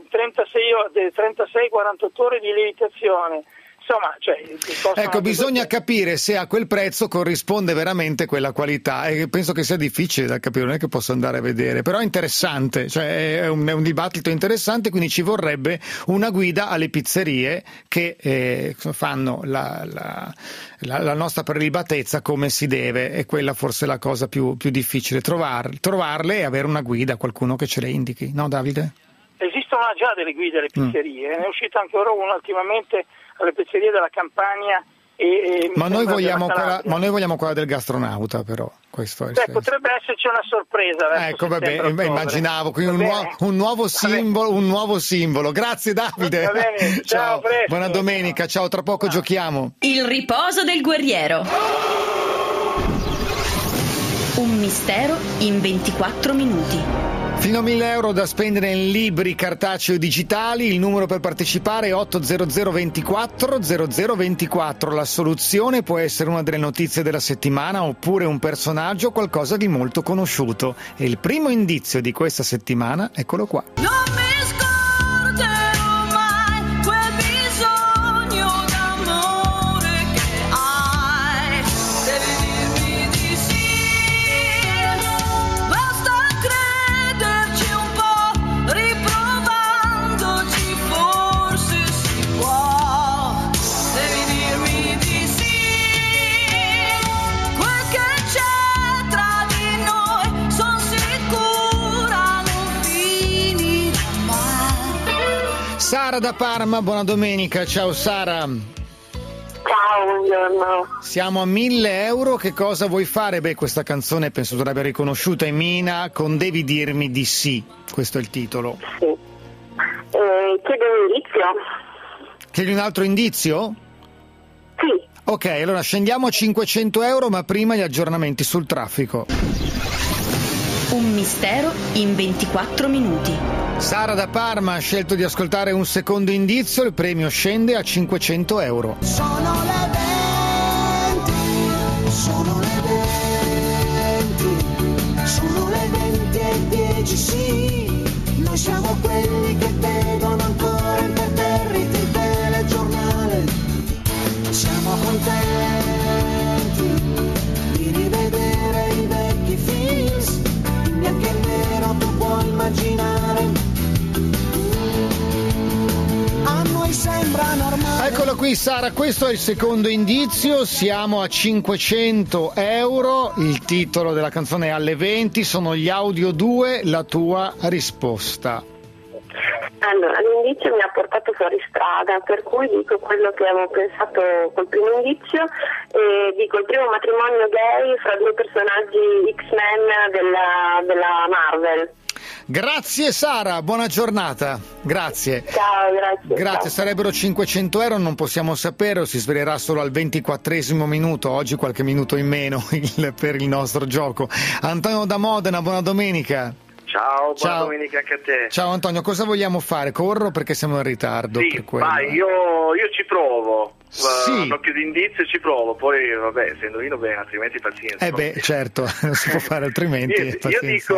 36-48 ore di lievitazione. Insomma, ecco, bisogna capire se a quel prezzo corrisponde veramente quella qualità, e penso che sia difficile da capire, non è che posso andare a vedere, però è interessante, è un dibattito interessante, quindi ci vorrebbe una guida alle pizzerie che fanno la nostra prelibatezza come si deve, e quella forse è la cosa più difficile, trovarle e avere una guida, qualcuno che ce le indichi, no Davide? Esistono già delle guide alle pizzerie, ne è uscita anche ora una ultimamente alle pizzerie della Campania ma noi vogliamo quella del gastronauta, però questo è potrebbe esserci una sorpresa. Ecco, immaginavo, quindi un nuovo simbolo. Grazie Davide. Va bene, ciao, presto. Buona domenica, ciao, tra poco giochiamo. Il riposo del guerriero. Un mistero in 24 minuti. Fino a 1.000 euro da spendere in libri cartacei o digitali. Il numero per partecipare è 800 24 0024. La soluzione può essere una delle notizie della settimana, oppure un personaggio o qualcosa di molto conosciuto. E il primo indizio di questa settimana, eccolo qua. Sara da Parma, buona domenica, ciao Sara. Ciao, buongiorno. Siamo a 1.000 euro, che cosa vuoi fare? Beh, questa canzone penso tu l'abbia riconosciuta, è Mina con Devi dirmi di sì, questo è il titolo. Sì. Chiedo un indizio. Chiedi un altro indizio? Sì. Ok, allora scendiamo a 500 euro, ma prima gli aggiornamenti sul traffico. Un mistero in 24 minuti. Sara da Parma ha scelto di ascoltare un secondo indizio, il premio scende a 500 euro. Sono le 20 sì, noi siamo quelli che vedono ancora imperterriti il telegiornale. Siamo contenti di rivedere i vecchi films, in bianco e nero tu puoi immaginare. A noi sembra normale. Eccolo qui Sara, questo è il secondo indizio, siamo a 500 euro, il titolo della canzone è Alle 20, sono gli Audio 2, la tua risposta. Allora, l'indizio mi ha portato fuori strada, per cui dico quello che avevo pensato col primo indizio e dico il primo matrimonio gay fra due personaggi X-Men della Marvel. Grazie Sara, buona giornata, grazie. Ciao, grazie. Grazie, Ciao. sarebbero 500 euro, non possiamo sapere, si svelerà solo al 24esimo minuto, oggi qualche minuto in meno per il nostro gioco. Antonio da Modena, buona domenica. Ciao, buona domenica anche a te. Ciao Antonio, cosa vogliamo fare? Corro perché siamo in ritardo. Sì, per quello. vai, io ci provo. Sì. Un occhio di indizio ci provo, poi vabbè, se indovino bene, altrimenti pazienza. Certo, non si può fare altrimenti. Io dico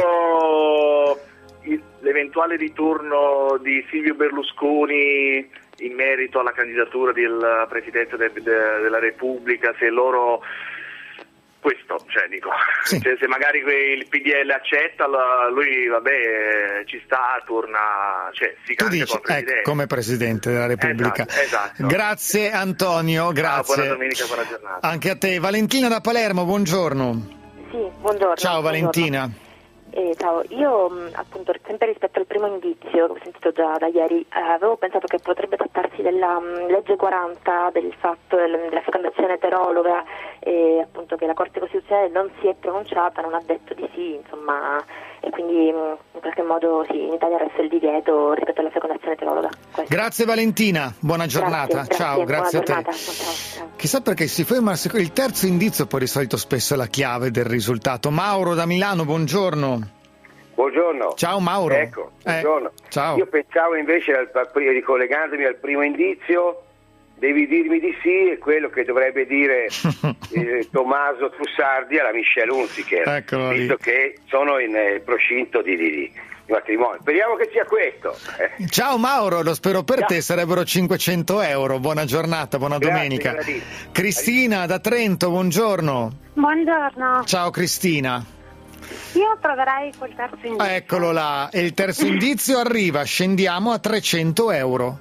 l'eventuale ritorno di Silvio Berlusconi in merito alla candidatura del Presidente della Repubblica, se loro... Questo, dico, sì. Se magari il PDL accetta, lui ci sta, torna, si cambia come Presidente. Come Presidente della Repubblica. Esatto. Grazie Antonio, grazie. Buona domenica, buona giornata. Anche a te. Valentina da Palermo, buongiorno. Sì, buongiorno. Ciao Valentina. Ciao, io appunto sempre rispetto al primo indizio che ho sentito già da ieri avevo pensato che potrebbe trattarsi della legge 40 del fatto della fecondazione eterologa e appunto che la Corte Costituzionale non si è pronunciata, non ha detto di sì, insomma, e quindi in qualche modo sì, in Italia resta il divieto rispetto alla fecondazione eterologa. Questo. Grazie Valentina, buona giornata. Ciao, grazie a te. Ciao. Chissà perché si ferma il terzo indizio, poi di solito spesso è la chiave del risultato. Mauro da Milano, buongiorno. Buongiorno. Ciao Mauro. Ecco, buongiorno. Ciao. Io pensavo invece, ricollegandomi al primo indizio, devi dirmi di sì, è quello che dovrebbe dire Tommaso Trussardi alla Michelle Hunziker, visto che sono in procinto di matrimonio. Speriamo che sia questo. Ciao Mauro, lo spero per te, sarebbero 500 euro. Buona giornata, buona domenica. Grazie. Cristina da Trento, buongiorno. Buongiorno. Ciao Cristina. Io proverei col terzo indizio. Eccolo là, e il terzo indizio arriva, scendiamo a 300 euro.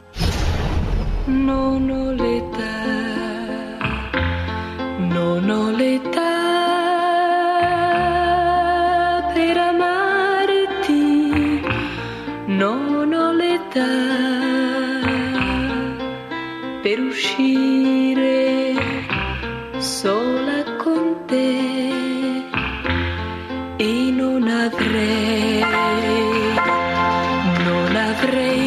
Non ho l'età per amarti, non ho l'età per uscire sola con te e non avrei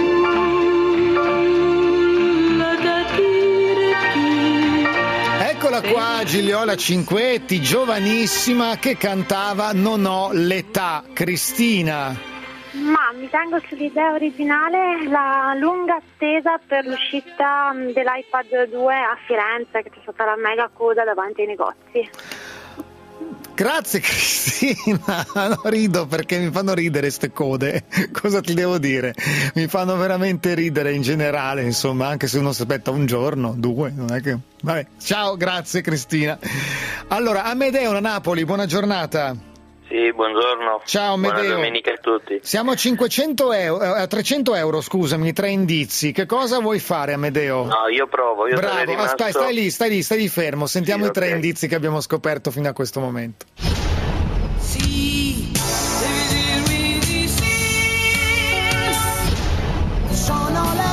nulla da dirti. Eccola qua Gigliola Cinquetti, giovanissima, che cantava Non ho l'età. Cristina. Ma mi tengo sull'idea originale, la lunga attesa per l'uscita dell'iPad 2 a Firenze, che c'è stata la mega coda davanti ai negozi. Grazie Cristina, no, rido perché mi fanno ridere ste code, cosa ti devo dire? Mi fanno veramente ridere in generale, insomma, anche se uno si aspetta un giorno, due, non è che... Vabbè, ciao, grazie Cristina. Allora, Amedeo da Napoli, buona giornata. Sì, buongiorno. Ciao Amedeo. Buona domenica a tutti. Siamo a 300 euro, scusami, 3 indizi. Che cosa vuoi fare, Amedeo? No, io provo. Io Bravo, rimasto... stai lì fermo. Sentiamo sì, i 3 okay. indizi che abbiamo scoperto fino a questo momento. Sì, devi dirmi di sì. Sono le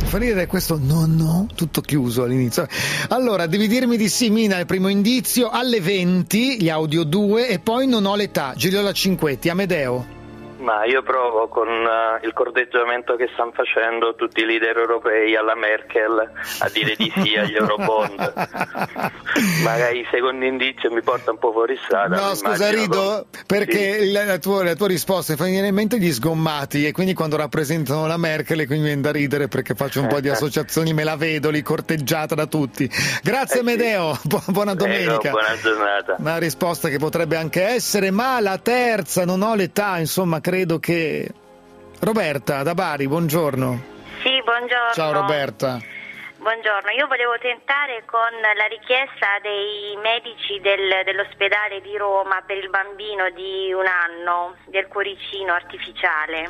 Fa ridere questo no, tutto chiuso all'inizio. Allora, devi dirmi di sì, Mina, il primo indizio, alle 20, gli audio 2, e poi non ho l'età, Gigliola Cinquetti, Amedeo. Ma io provo con il corteggiamento che stanno facendo tutti i leader europei alla Merkel a dire di sì agli Eurobond. Magari il secondo indizio mi porta un po' fuori strada. No, scusa, rido perché sì. la tua risposta mi fa venire in mente gli sgommati, e quindi quando rappresentano la Merkel, e quindi viene da ridere perché faccio un po' di associazioni, me la vedo lì corteggiata da tutti. Grazie Medeo, buona domenica. Buona giornata. Una risposta che potrebbe anche essere, ma la terza, non ho l'età, insomma credo che... Roberta da Bari, buongiorno. Sì, buongiorno. Ciao Roberta. Buongiorno, io volevo tentare con la richiesta dei medici dell'ospedale di Roma per il bambino di 1 anno, del cuoricino artificiale.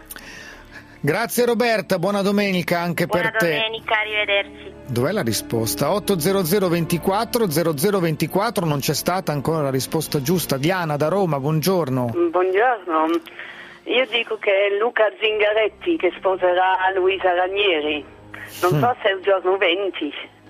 Grazie Roberta, buona domenica anche per te. Buona domenica, arrivederci. Dov'è la risposta? 800 24 0024, non c'è stata ancora la risposta giusta. Diana da Roma, buongiorno. Buongiorno, io dico che è Luca Zingaretti che sposerà Luisa Ranieri, non so se è il giorno 20.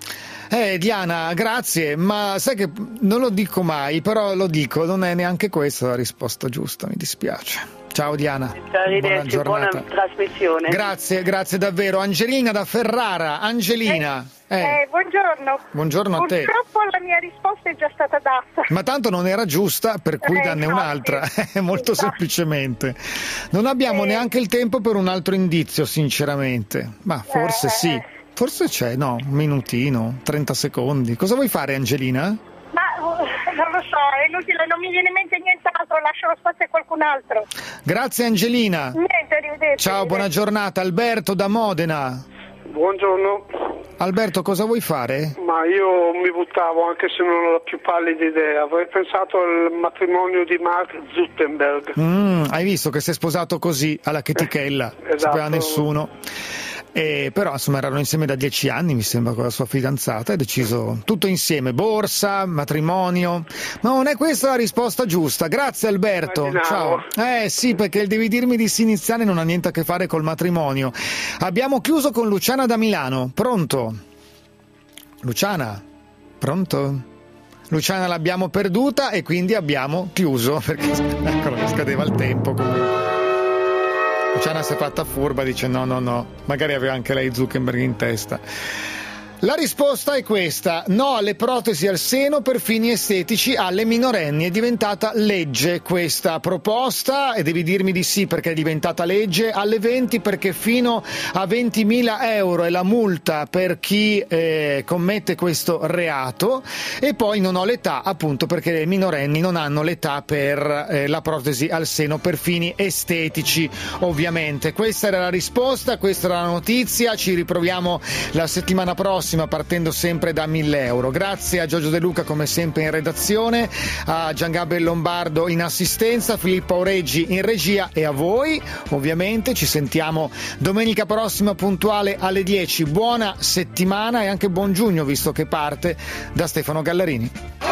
Diana, grazie, ma sai che non lo dico mai, però lo dico, non è neanche questa la risposta giusta, mi dispiace. Ciao Diana, buona giornata. Buona trasmissione. Grazie davvero. Angelina da Ferrara, Angelina. Buongiorno. Buongiorno a te. Purtroppo la mia risposta è già stata data. Ma tanto non era giusta, per cui danne un'altra, molto semplicemente. Non abbiamo neanche il tempo per un altro indizio, sinceramente, ma forse sì. Forse c'è, no, un minutino, 30 secondi. Cosa vuoi fare, Angelina? Ma non lo so, è inutile, non mi viene in mente nient'altro, lascio lo spazio a qualcun altro. Grazie Angelina. Niente, arrivederci. Ciao, buona giornata. Alberto da Modena. Buongiorno. Alberto, cosa vuoi fare? Ma io mi buttavo, anche se non ho la più pallida idea. Avrei pensato al matrimonio di Mark Zuckerberg. Hai visto che si è sposato così, alla chetichella, Esatto. sapeva nessuno. Però insomma erano insieme da 10 anni, mi sembra, con la sua fidanzata, e deciso tutto insieme, borsa, matrimonio. Ma non è questa la risposta giusta. Grazie Alberto. Immaginavo. Ciao. Sì, perché il devi dirmi di sì iniziale non ha niente a che fare col matrimonio. Abbiamo chiuso con Luciana da Milano. Pronto? Luciana? Pronto? Luciana l'abbiamo perduta e quindi abbiamo chiuso, perché eccolo, scadeva il tempo comunque. Luciana si è fatta furba, dice no, magari aveva anche lei Zuckerberg in testa. La risposta è questa: no alle protesi al seno per fini estetici alle minorenni. È diventata legge questa proposta, e devi dirmi di sì perché è diventata legge. Alle 20, perché fino a 20.000 euro è la multa per chi commette questo reato, e poi non ho l'età, appunto perché le minorenni non hanno l'età per la protesi al seno per fini estetici, ovviamente. Questa era la risposta, questa era la notizia. Ci riproviamo la settimana prossima, partendo sempre da 1.000 euro. Grazie a Giorgio De Luca come sempre in redazione, a Gian Gabriel Lombardo in assistenza, a Filippo Aureggi in regia, e a voi ovviamente. Ci sentiamo domenica prossima puntuale alle 10. Buona settimana e anche buon giugno, visto che parte, da Stefano Gallarini.